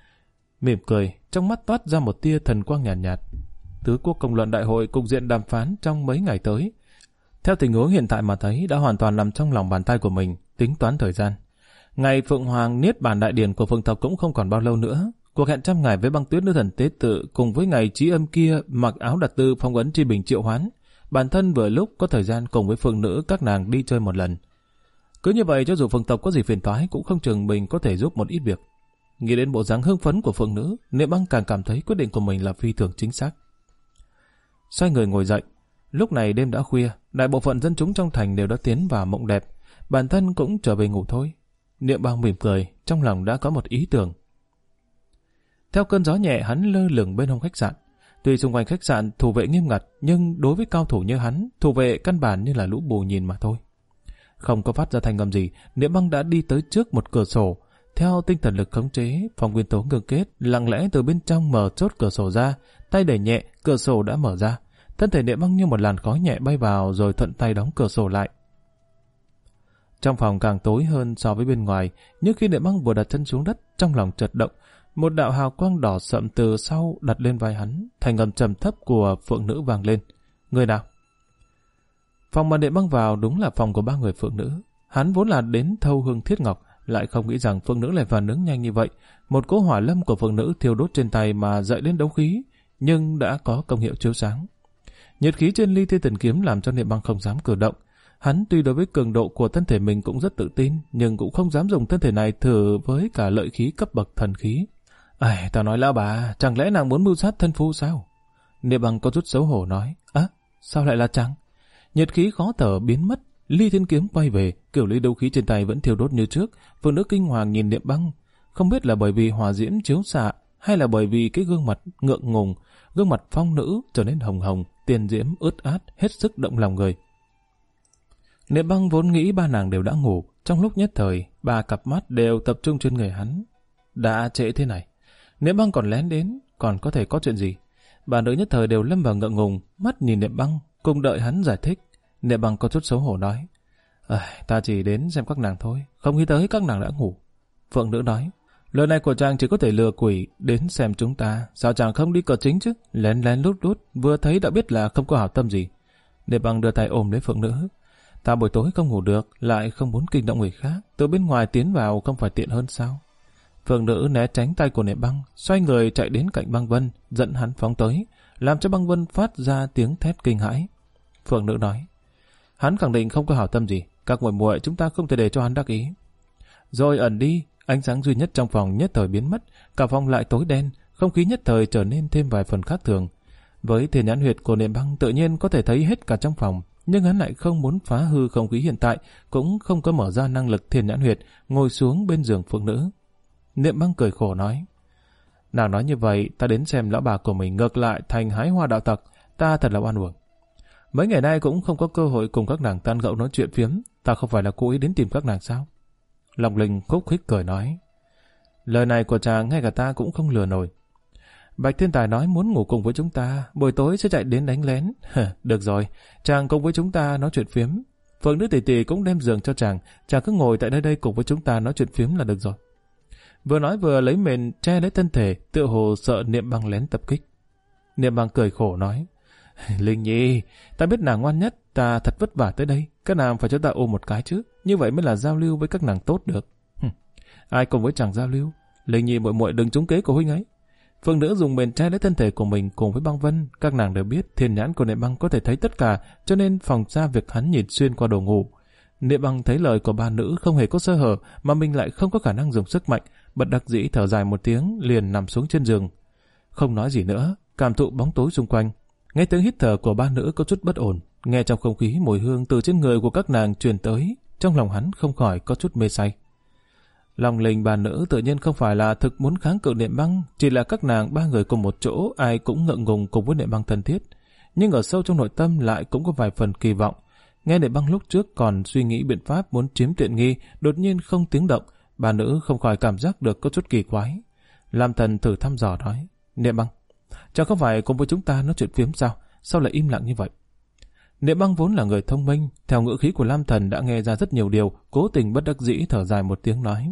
Mỉm cười, trong mắt toát ra một tia thần quang nhàn nhạt. Tứ quốc công luận đại hội cục diện đàm phán trong mấy ngày tới, theo tình huống hiện tại mà thấy đã hoàn toàn nằm trong lòng bàn tay của mình, tính toán thời gian. Ngày Phượng Hoàng Niết Bàn đại điển của Phượng tộc cũng không còn bao lâu nữa. Cuộc hẹn trăm ngày với Băng Tuyết nữ thần tế tự cùng với ngày Chí Âm kia mặc áo đặt tư phong ấn chi bình triệu hoán, bản thân vừa lúc có thời gian cùng với Phượng nữ các nàng đi chơi một lần. Cứ như vậy cho dù Phượng tộc có gì phiền toái cũng không chừng mình có thể giúp một ít việc. Nghĩ đến bộ dáng hưng phấn của Phượng nữ, Niệm Băng càng cảm thấy quyết định của mình là phi thường chính xác. Xoay người ngồi dậy. Lúc này đêm đã khuya, đại bộ phận dân chúng trong thành đều đã tiến vào mộng đẹp, bản thân cũng trở về ngủ thôi. Niệm Băng mỉm cười, trong lòng đã có một ý tưởng. Theo cơn gió nhẹ, hắn lơ lửng bên hông khách sạn. Tuy xung quanh khách sạn thủ vệ nghiêm ngặt, nhưng đối với cao thủ như hắn, thủ vệ căn bản như là lũ bù nhìn mà thôi. Không có phát ra thanh âm gì, Niệm Băng đã đi tới trước một cửa sổ. Theo tinh thần lực khống chế, Phong Nguyên Tố ngưng kết, lặng lẽ từ bên trong mở chốt cửa sổ ra, tay đẩy nhẹ, cửa sổ đã mở ra. Thân thể Niệm Băng như một làn khói nhẹ bay vào rồi thuận tay đóng cửa sổ lại. Trong phòng càng tối hơn so với bên ngoài, nhưng khi Niệm Băng vừa đặt chân xuống đất, trong lòng chợt động, một đạo hào quang đỏ sậm từ sau đặt lên vai hắn, thành âm trầm thấp của Phượng nữ vang lên. Người nào? Phòng mà Niệm Băng vào đúng là phòng của ba người Phượng nữ. Hắn vốn là đến thâu hương thiết ngọc, lại không nghĩ rằng Phượng nữ lại phản ứng nhanh như vậy. Một cỗ hỏa lâm của Phượng nữ thiêu đốt trên tay mà dậy lên đấu khí, nhưng đã có công hiệu chiếu sáng. Nhiệt khí trên ly Thiên Thần kiếm làm cho Niệm Băng không dám cử động. Hắn tuy đối với cường độ của thân thể mình cũng rất tự tin, nhưng cũng không dám dùng thân thể này thử với cả lợi khí cấp bậc thần khí. Ta nói lão bà, chẳng lẽ nàng muốn mưu sát thân phu sao? Niệm Băng có chút xấu hổ nói. Sao lại là chăng? Nhiệt khí khó thở biến mất, ly thiên kiếm quay về, kiểu ly đấu khí trên tay vẫn thiêu đốt như trước. Phụ nữ kinh hoàng nhìn Niệm Băng, không biết là bởi vì hỏa diễm chiếu xạ hay là bởi vì cái gương mặt ngượng ngùng, gương mặt phong nữ trở nên hồng hồng, tiền diễm ướt át, hết sức động lòng người. Niệm Băng vốn nghĩ ba nàng đều đã ngủ, trong lúc nhất thời, ba cặp mắt đều tập trung trên người hắn. Đã trễ thế này, Niệm Băng còn lén đến, còn có thể có chuyện gì? Ba nữ nhất thời đều lâm vào ngượng ngùng, mắt nhìn Niệm Băng, cùng đợi hắn giải thích. Niệm Băng có chút xấu hổ nói, ta chỉ đến xem các nàng thôi, không nghĩ tới các nàng đã ngủ. Phượng nữ nói, lời này của chàng chỉ có thể lừa quỷ đến xem chúng ta, sao chàng không đi cờ chính chứ? Lén lén lút lút, vừa thấy đã biết là không có hảo tâm gì. Niệm Băng đưa tay ôm lấy Phượng nữ. Ta buổi tối không ngủ được, lại không muốn kinh động người khác, từ bên ngoài tiến vào không phải tiện hơn sao? Phượng nữ né tránh tay của Niệm Băng, xoay người chạy đến cạnh Băng Vân, dẫn hắn phóng tới, làm cho Băng Vân phát ra tiếng thét kinh hãi. Phượng nữ nói, hắn khẳng định không có hảo tâm gì, các muội muội chúng ta không thể để cho hắn đắc ý. Rồi ẩn đi, ánh sáng duy nhất trong phòng nhất thời biến mất, cả phòng lại tối đen, không khí nhất thời trở nên thêm vài phần khác thường. Với Thiên Nhãn Huyệt của Niệm Băng tự nhiên có thể thấy hết cả trong phòng, nhưng hắn lại không muốn phá hư không khí hiện tại, cũng không có mở ra năng lực Thiên Nhãn Huyệt, ngồi xuống bên giường Phượng nữ. Niệm Băng cười khổ nói, nàng nói như vậy, ta đến xem lão bà của mình ngược lại thành hái hoa đạo tặc, ta thật là oan uổng. Mấy ngày nay cũng không có cơ hội cùng các nàng tan gẫu nói chuyện phiếm, ta không phải là cố ý đến tìm các nàng sao? Long Linh khúc khích cười nói. Lời này của chàng ngay cả ta cũng không lừa nổi. Bạch Thiên Tài nói muốn ngủ cùng với chúng ta, buổi tối sẽ chạy đến đánh lén. Được rồi, chàng cùng với chúng ta nói chuyện phiếm. Phượng nữ tỷ tỷ cũng đem giường cho chàng cứ ngồi tại nơi đây cùng với chúng ta nói chuyện phiếm là được rồi. Vừa nói vừa lấy mền che lấy thân thể, tựa hồ sợ Niệm Băng lén tập kích. Niệm Băng cười khổ nói, Linh Nhi, ta biết nàng ngoan nhất, ta thật vất vả tới đây, các nàng phải cho ta ôm một cái chứ, như vậy mới là giao lưu với các nàng tốt được. Ai cùng với chàng giao lưu? Linh Nhi muội muội đừng trúng kế của huynh ấy. Phượng nữ dùng mền che lấy thân thể của mình cùng với Băng Vân, các nàng đều biết thiên nhãn của Niệm Băng có thể thấy tất cả, cho nên phòng ra việc hắn nhìn xuyên qua đồ ngủ. Niệm Băng thấy lời của ba nữ không hề có sơ hở, mà mình lại không có khả năng dùng sức mạnh, bất đắc dĩ thở dài một tiếng, liền nằm xuống trên giường. Không nói gì nữa, cảm thụ bóng tối xung quanh. Nghe tiếng hít thở của ba nữ có chút bất ổn, nghe trong không khí mùi hương từ trên người của các nàng truyền tới, trong lòng hắn không khỏi có chút mê say. Lòng Linh ba nữ tự nhiên không phải là thực muốn kháng cự Niệm Băng, chỉ là các nàng ba người cùng một chỗ, ai cũng ngượng ngùng cùng với Niệm Băng thân thiết, nhưng ở sâu trong nội tâm lại cũng có vài phần kỳ vọng. Nghe Niệm Băng lúc trước còn suy nghĩ biện pháp muốn chiếm tiện nghi, đột nhiên không tiếng động, ba nữ không khỏi cảm giác được có chút kỳ quái. Lam Thần thử thăm dò nói, Niệm Băng, chẳng không phải cùng với chúng ta nói chuyện phiếm sao? Sao lại im lặng như vậy? Niệm Băng vốn là người thông minh, theo ngữ khí của Lam Thần đã nghe ra rất nhiều điều, cố tình bất đắc dĩ thở dài một tiếng nói.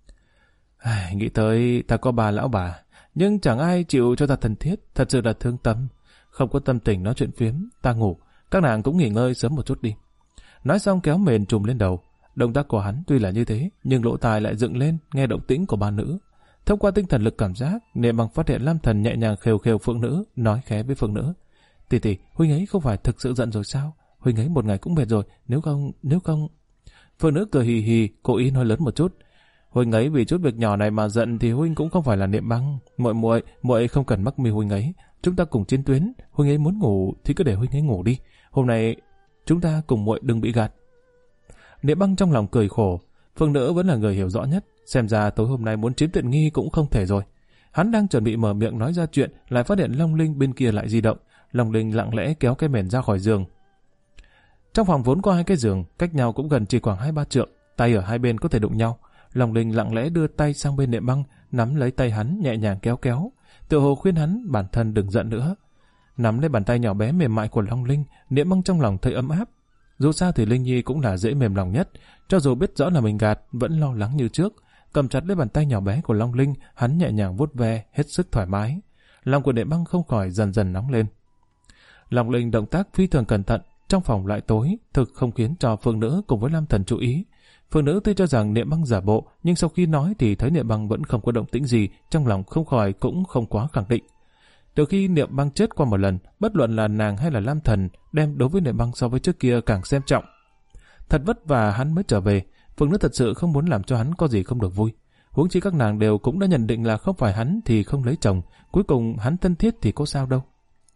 Nghĩ tới ta có ba lão bà, nhưng chẳng ai chịu cho ta thân thiết, thật sự là thương tâm. Không có tâm tình nói chuyện phiếm, ta ngủ, các nàng cũng nghỉ ngơi sớm một chút đi. Nói xong kéo mền trùm lên đầu. Động tác của hắn tuy là như thế, nhưng lỗ tai lại dựng lên nghe động tĩnh của ba nữ. Thông qua tinh thần lực cảm giác, Niệm Băng phát hiện Lam Thần nhẹ nhàng khều khều Phượng nữ, nói khẽ với Phượng nữ. Tỷ tỷ, huynh ấy không phải thực sự giận rồi sao? Huynh ấy một ngày cũng mệt rồi, nếu không... Phượng nữ cười hì hì, cố ý nói lớn một chút. Huynh ấy vì chút việc nhỏ này mà giận thì huynh cũng không phải là Niệm Băng. Muội không cần mắc mưu huynh ấy. Chúng ta cùng chiến tuyến, huynh ấy muốn ngủ thì cứ để huynh ấy ngủ đi. Hôm nay chúng ta cùng muội đừng bị gạt. Niệm Băng trong lòng cười khổ. Phượng nữ vẫn là người hiểu rõ nhất, xem ra tối hôm nay muốn chiếm tiện nghi cũng không thể rồi. Hắn đang chuẩn bị mở miệng nói ra chuyện, lại phát hiện Long Linh bên kia lại di động. Long Linh lặng lẽ kéo cái mền ra khỏi giường. Trong phòng vốn có hai cái giường, cách nhau cũng gần chỉ khoảng 2-3 trượng, tay ở hai bên có thể đụng nhau. Long Linh lặng lẽ đưa tay sang bên Niệm Băng, nắm lấy tay hắn nhẹ nhàng kéo kéo, tựa hồ khuyên hắn bản thân đừng giận nữa. Nắm lấy bàn tay nhỏ bé mềm mại của Long Linh, Niệm Băng trong lòng thấy ấm áp. Dù sao thì Linh Nhi cũng là dễ mềm lòng nhất, cho dù biết rõ là mình gạt, vẫn lo lắng như trước. Cầm chặt lấy bàn tay nhỏ bé của Long Linh, hắn nhẹ nhàng vuốt ve, hết sức thoải mái. Lòng của Niệm Băng không khỏi dần dần nóng lên. Long Linh động tác phi thường cẩn thận, trong phòng lại tối, thực không khiến cho Phượng nữ cùng với Lam Thần chú ý. Phượng nữ tuy cho rằng Niệm Băng giả bộ, nhưng sau khi nói thì thấy Niệm Băng vẫn không có động tĩnh gì, trong lòng không khỏi cũng không quá khẳng định. Từ khi Niệm Băng chết qua một lần, bất luận là nàng hay là Lam Thần, đem đối với Niệm Băng so với trước kia càng xem trọng. Thật vất vả hắn mới trở về, Phượng nữ thật sự không muốn làm cho hắn có gì không được vui. Huống chi các nàng đều cũng đã nhận định là không phải hắn thì không lấy chồng, cuối cùng hắn thân thiết thì có sao đâu.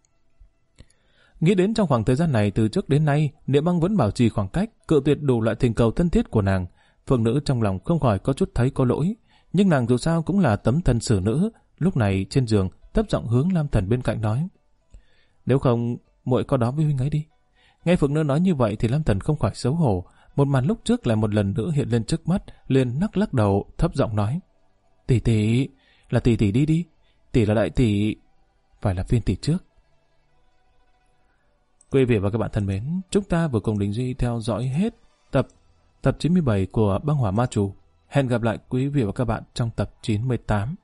Nghĩ đến trong khoảng thời gian này từ trước đến nay, Niệm Băng vẫn bảo trì khoảng cách, cự tuyệt đủ loại thỉnh cầu thân thiết của nàng. Phượng nữ trong lòng không khỏi có chút thấy có lỗi, nhưng nàng dù sao cũng là tấm thân xử nữ. Lúc này trên giường, thấp giọng hướng Lam Thần bên cạnh nói: Nếu không, muội có đó với huynh ấy đi. Nghe Phượng nữ nói như vậy thì Lam Thần không khỏi xấu hổ. Một màn lúc trước lại một lần nữa hiện lên trước mắt, liền lắc đầu, thấp giọng nói: Tỷ tỷ, là tỷ tỷ đi đi, tỷ là đại tỷ, phải là phiên tỷ trước. Quý vị và các bạn thân mến, chúng ta vừa cùng Đình Duy theo dõi hết tập 97 của Băng Hỏa Ma Trù. Hẹn gặp lại quý vị và các bạn trong tập 98.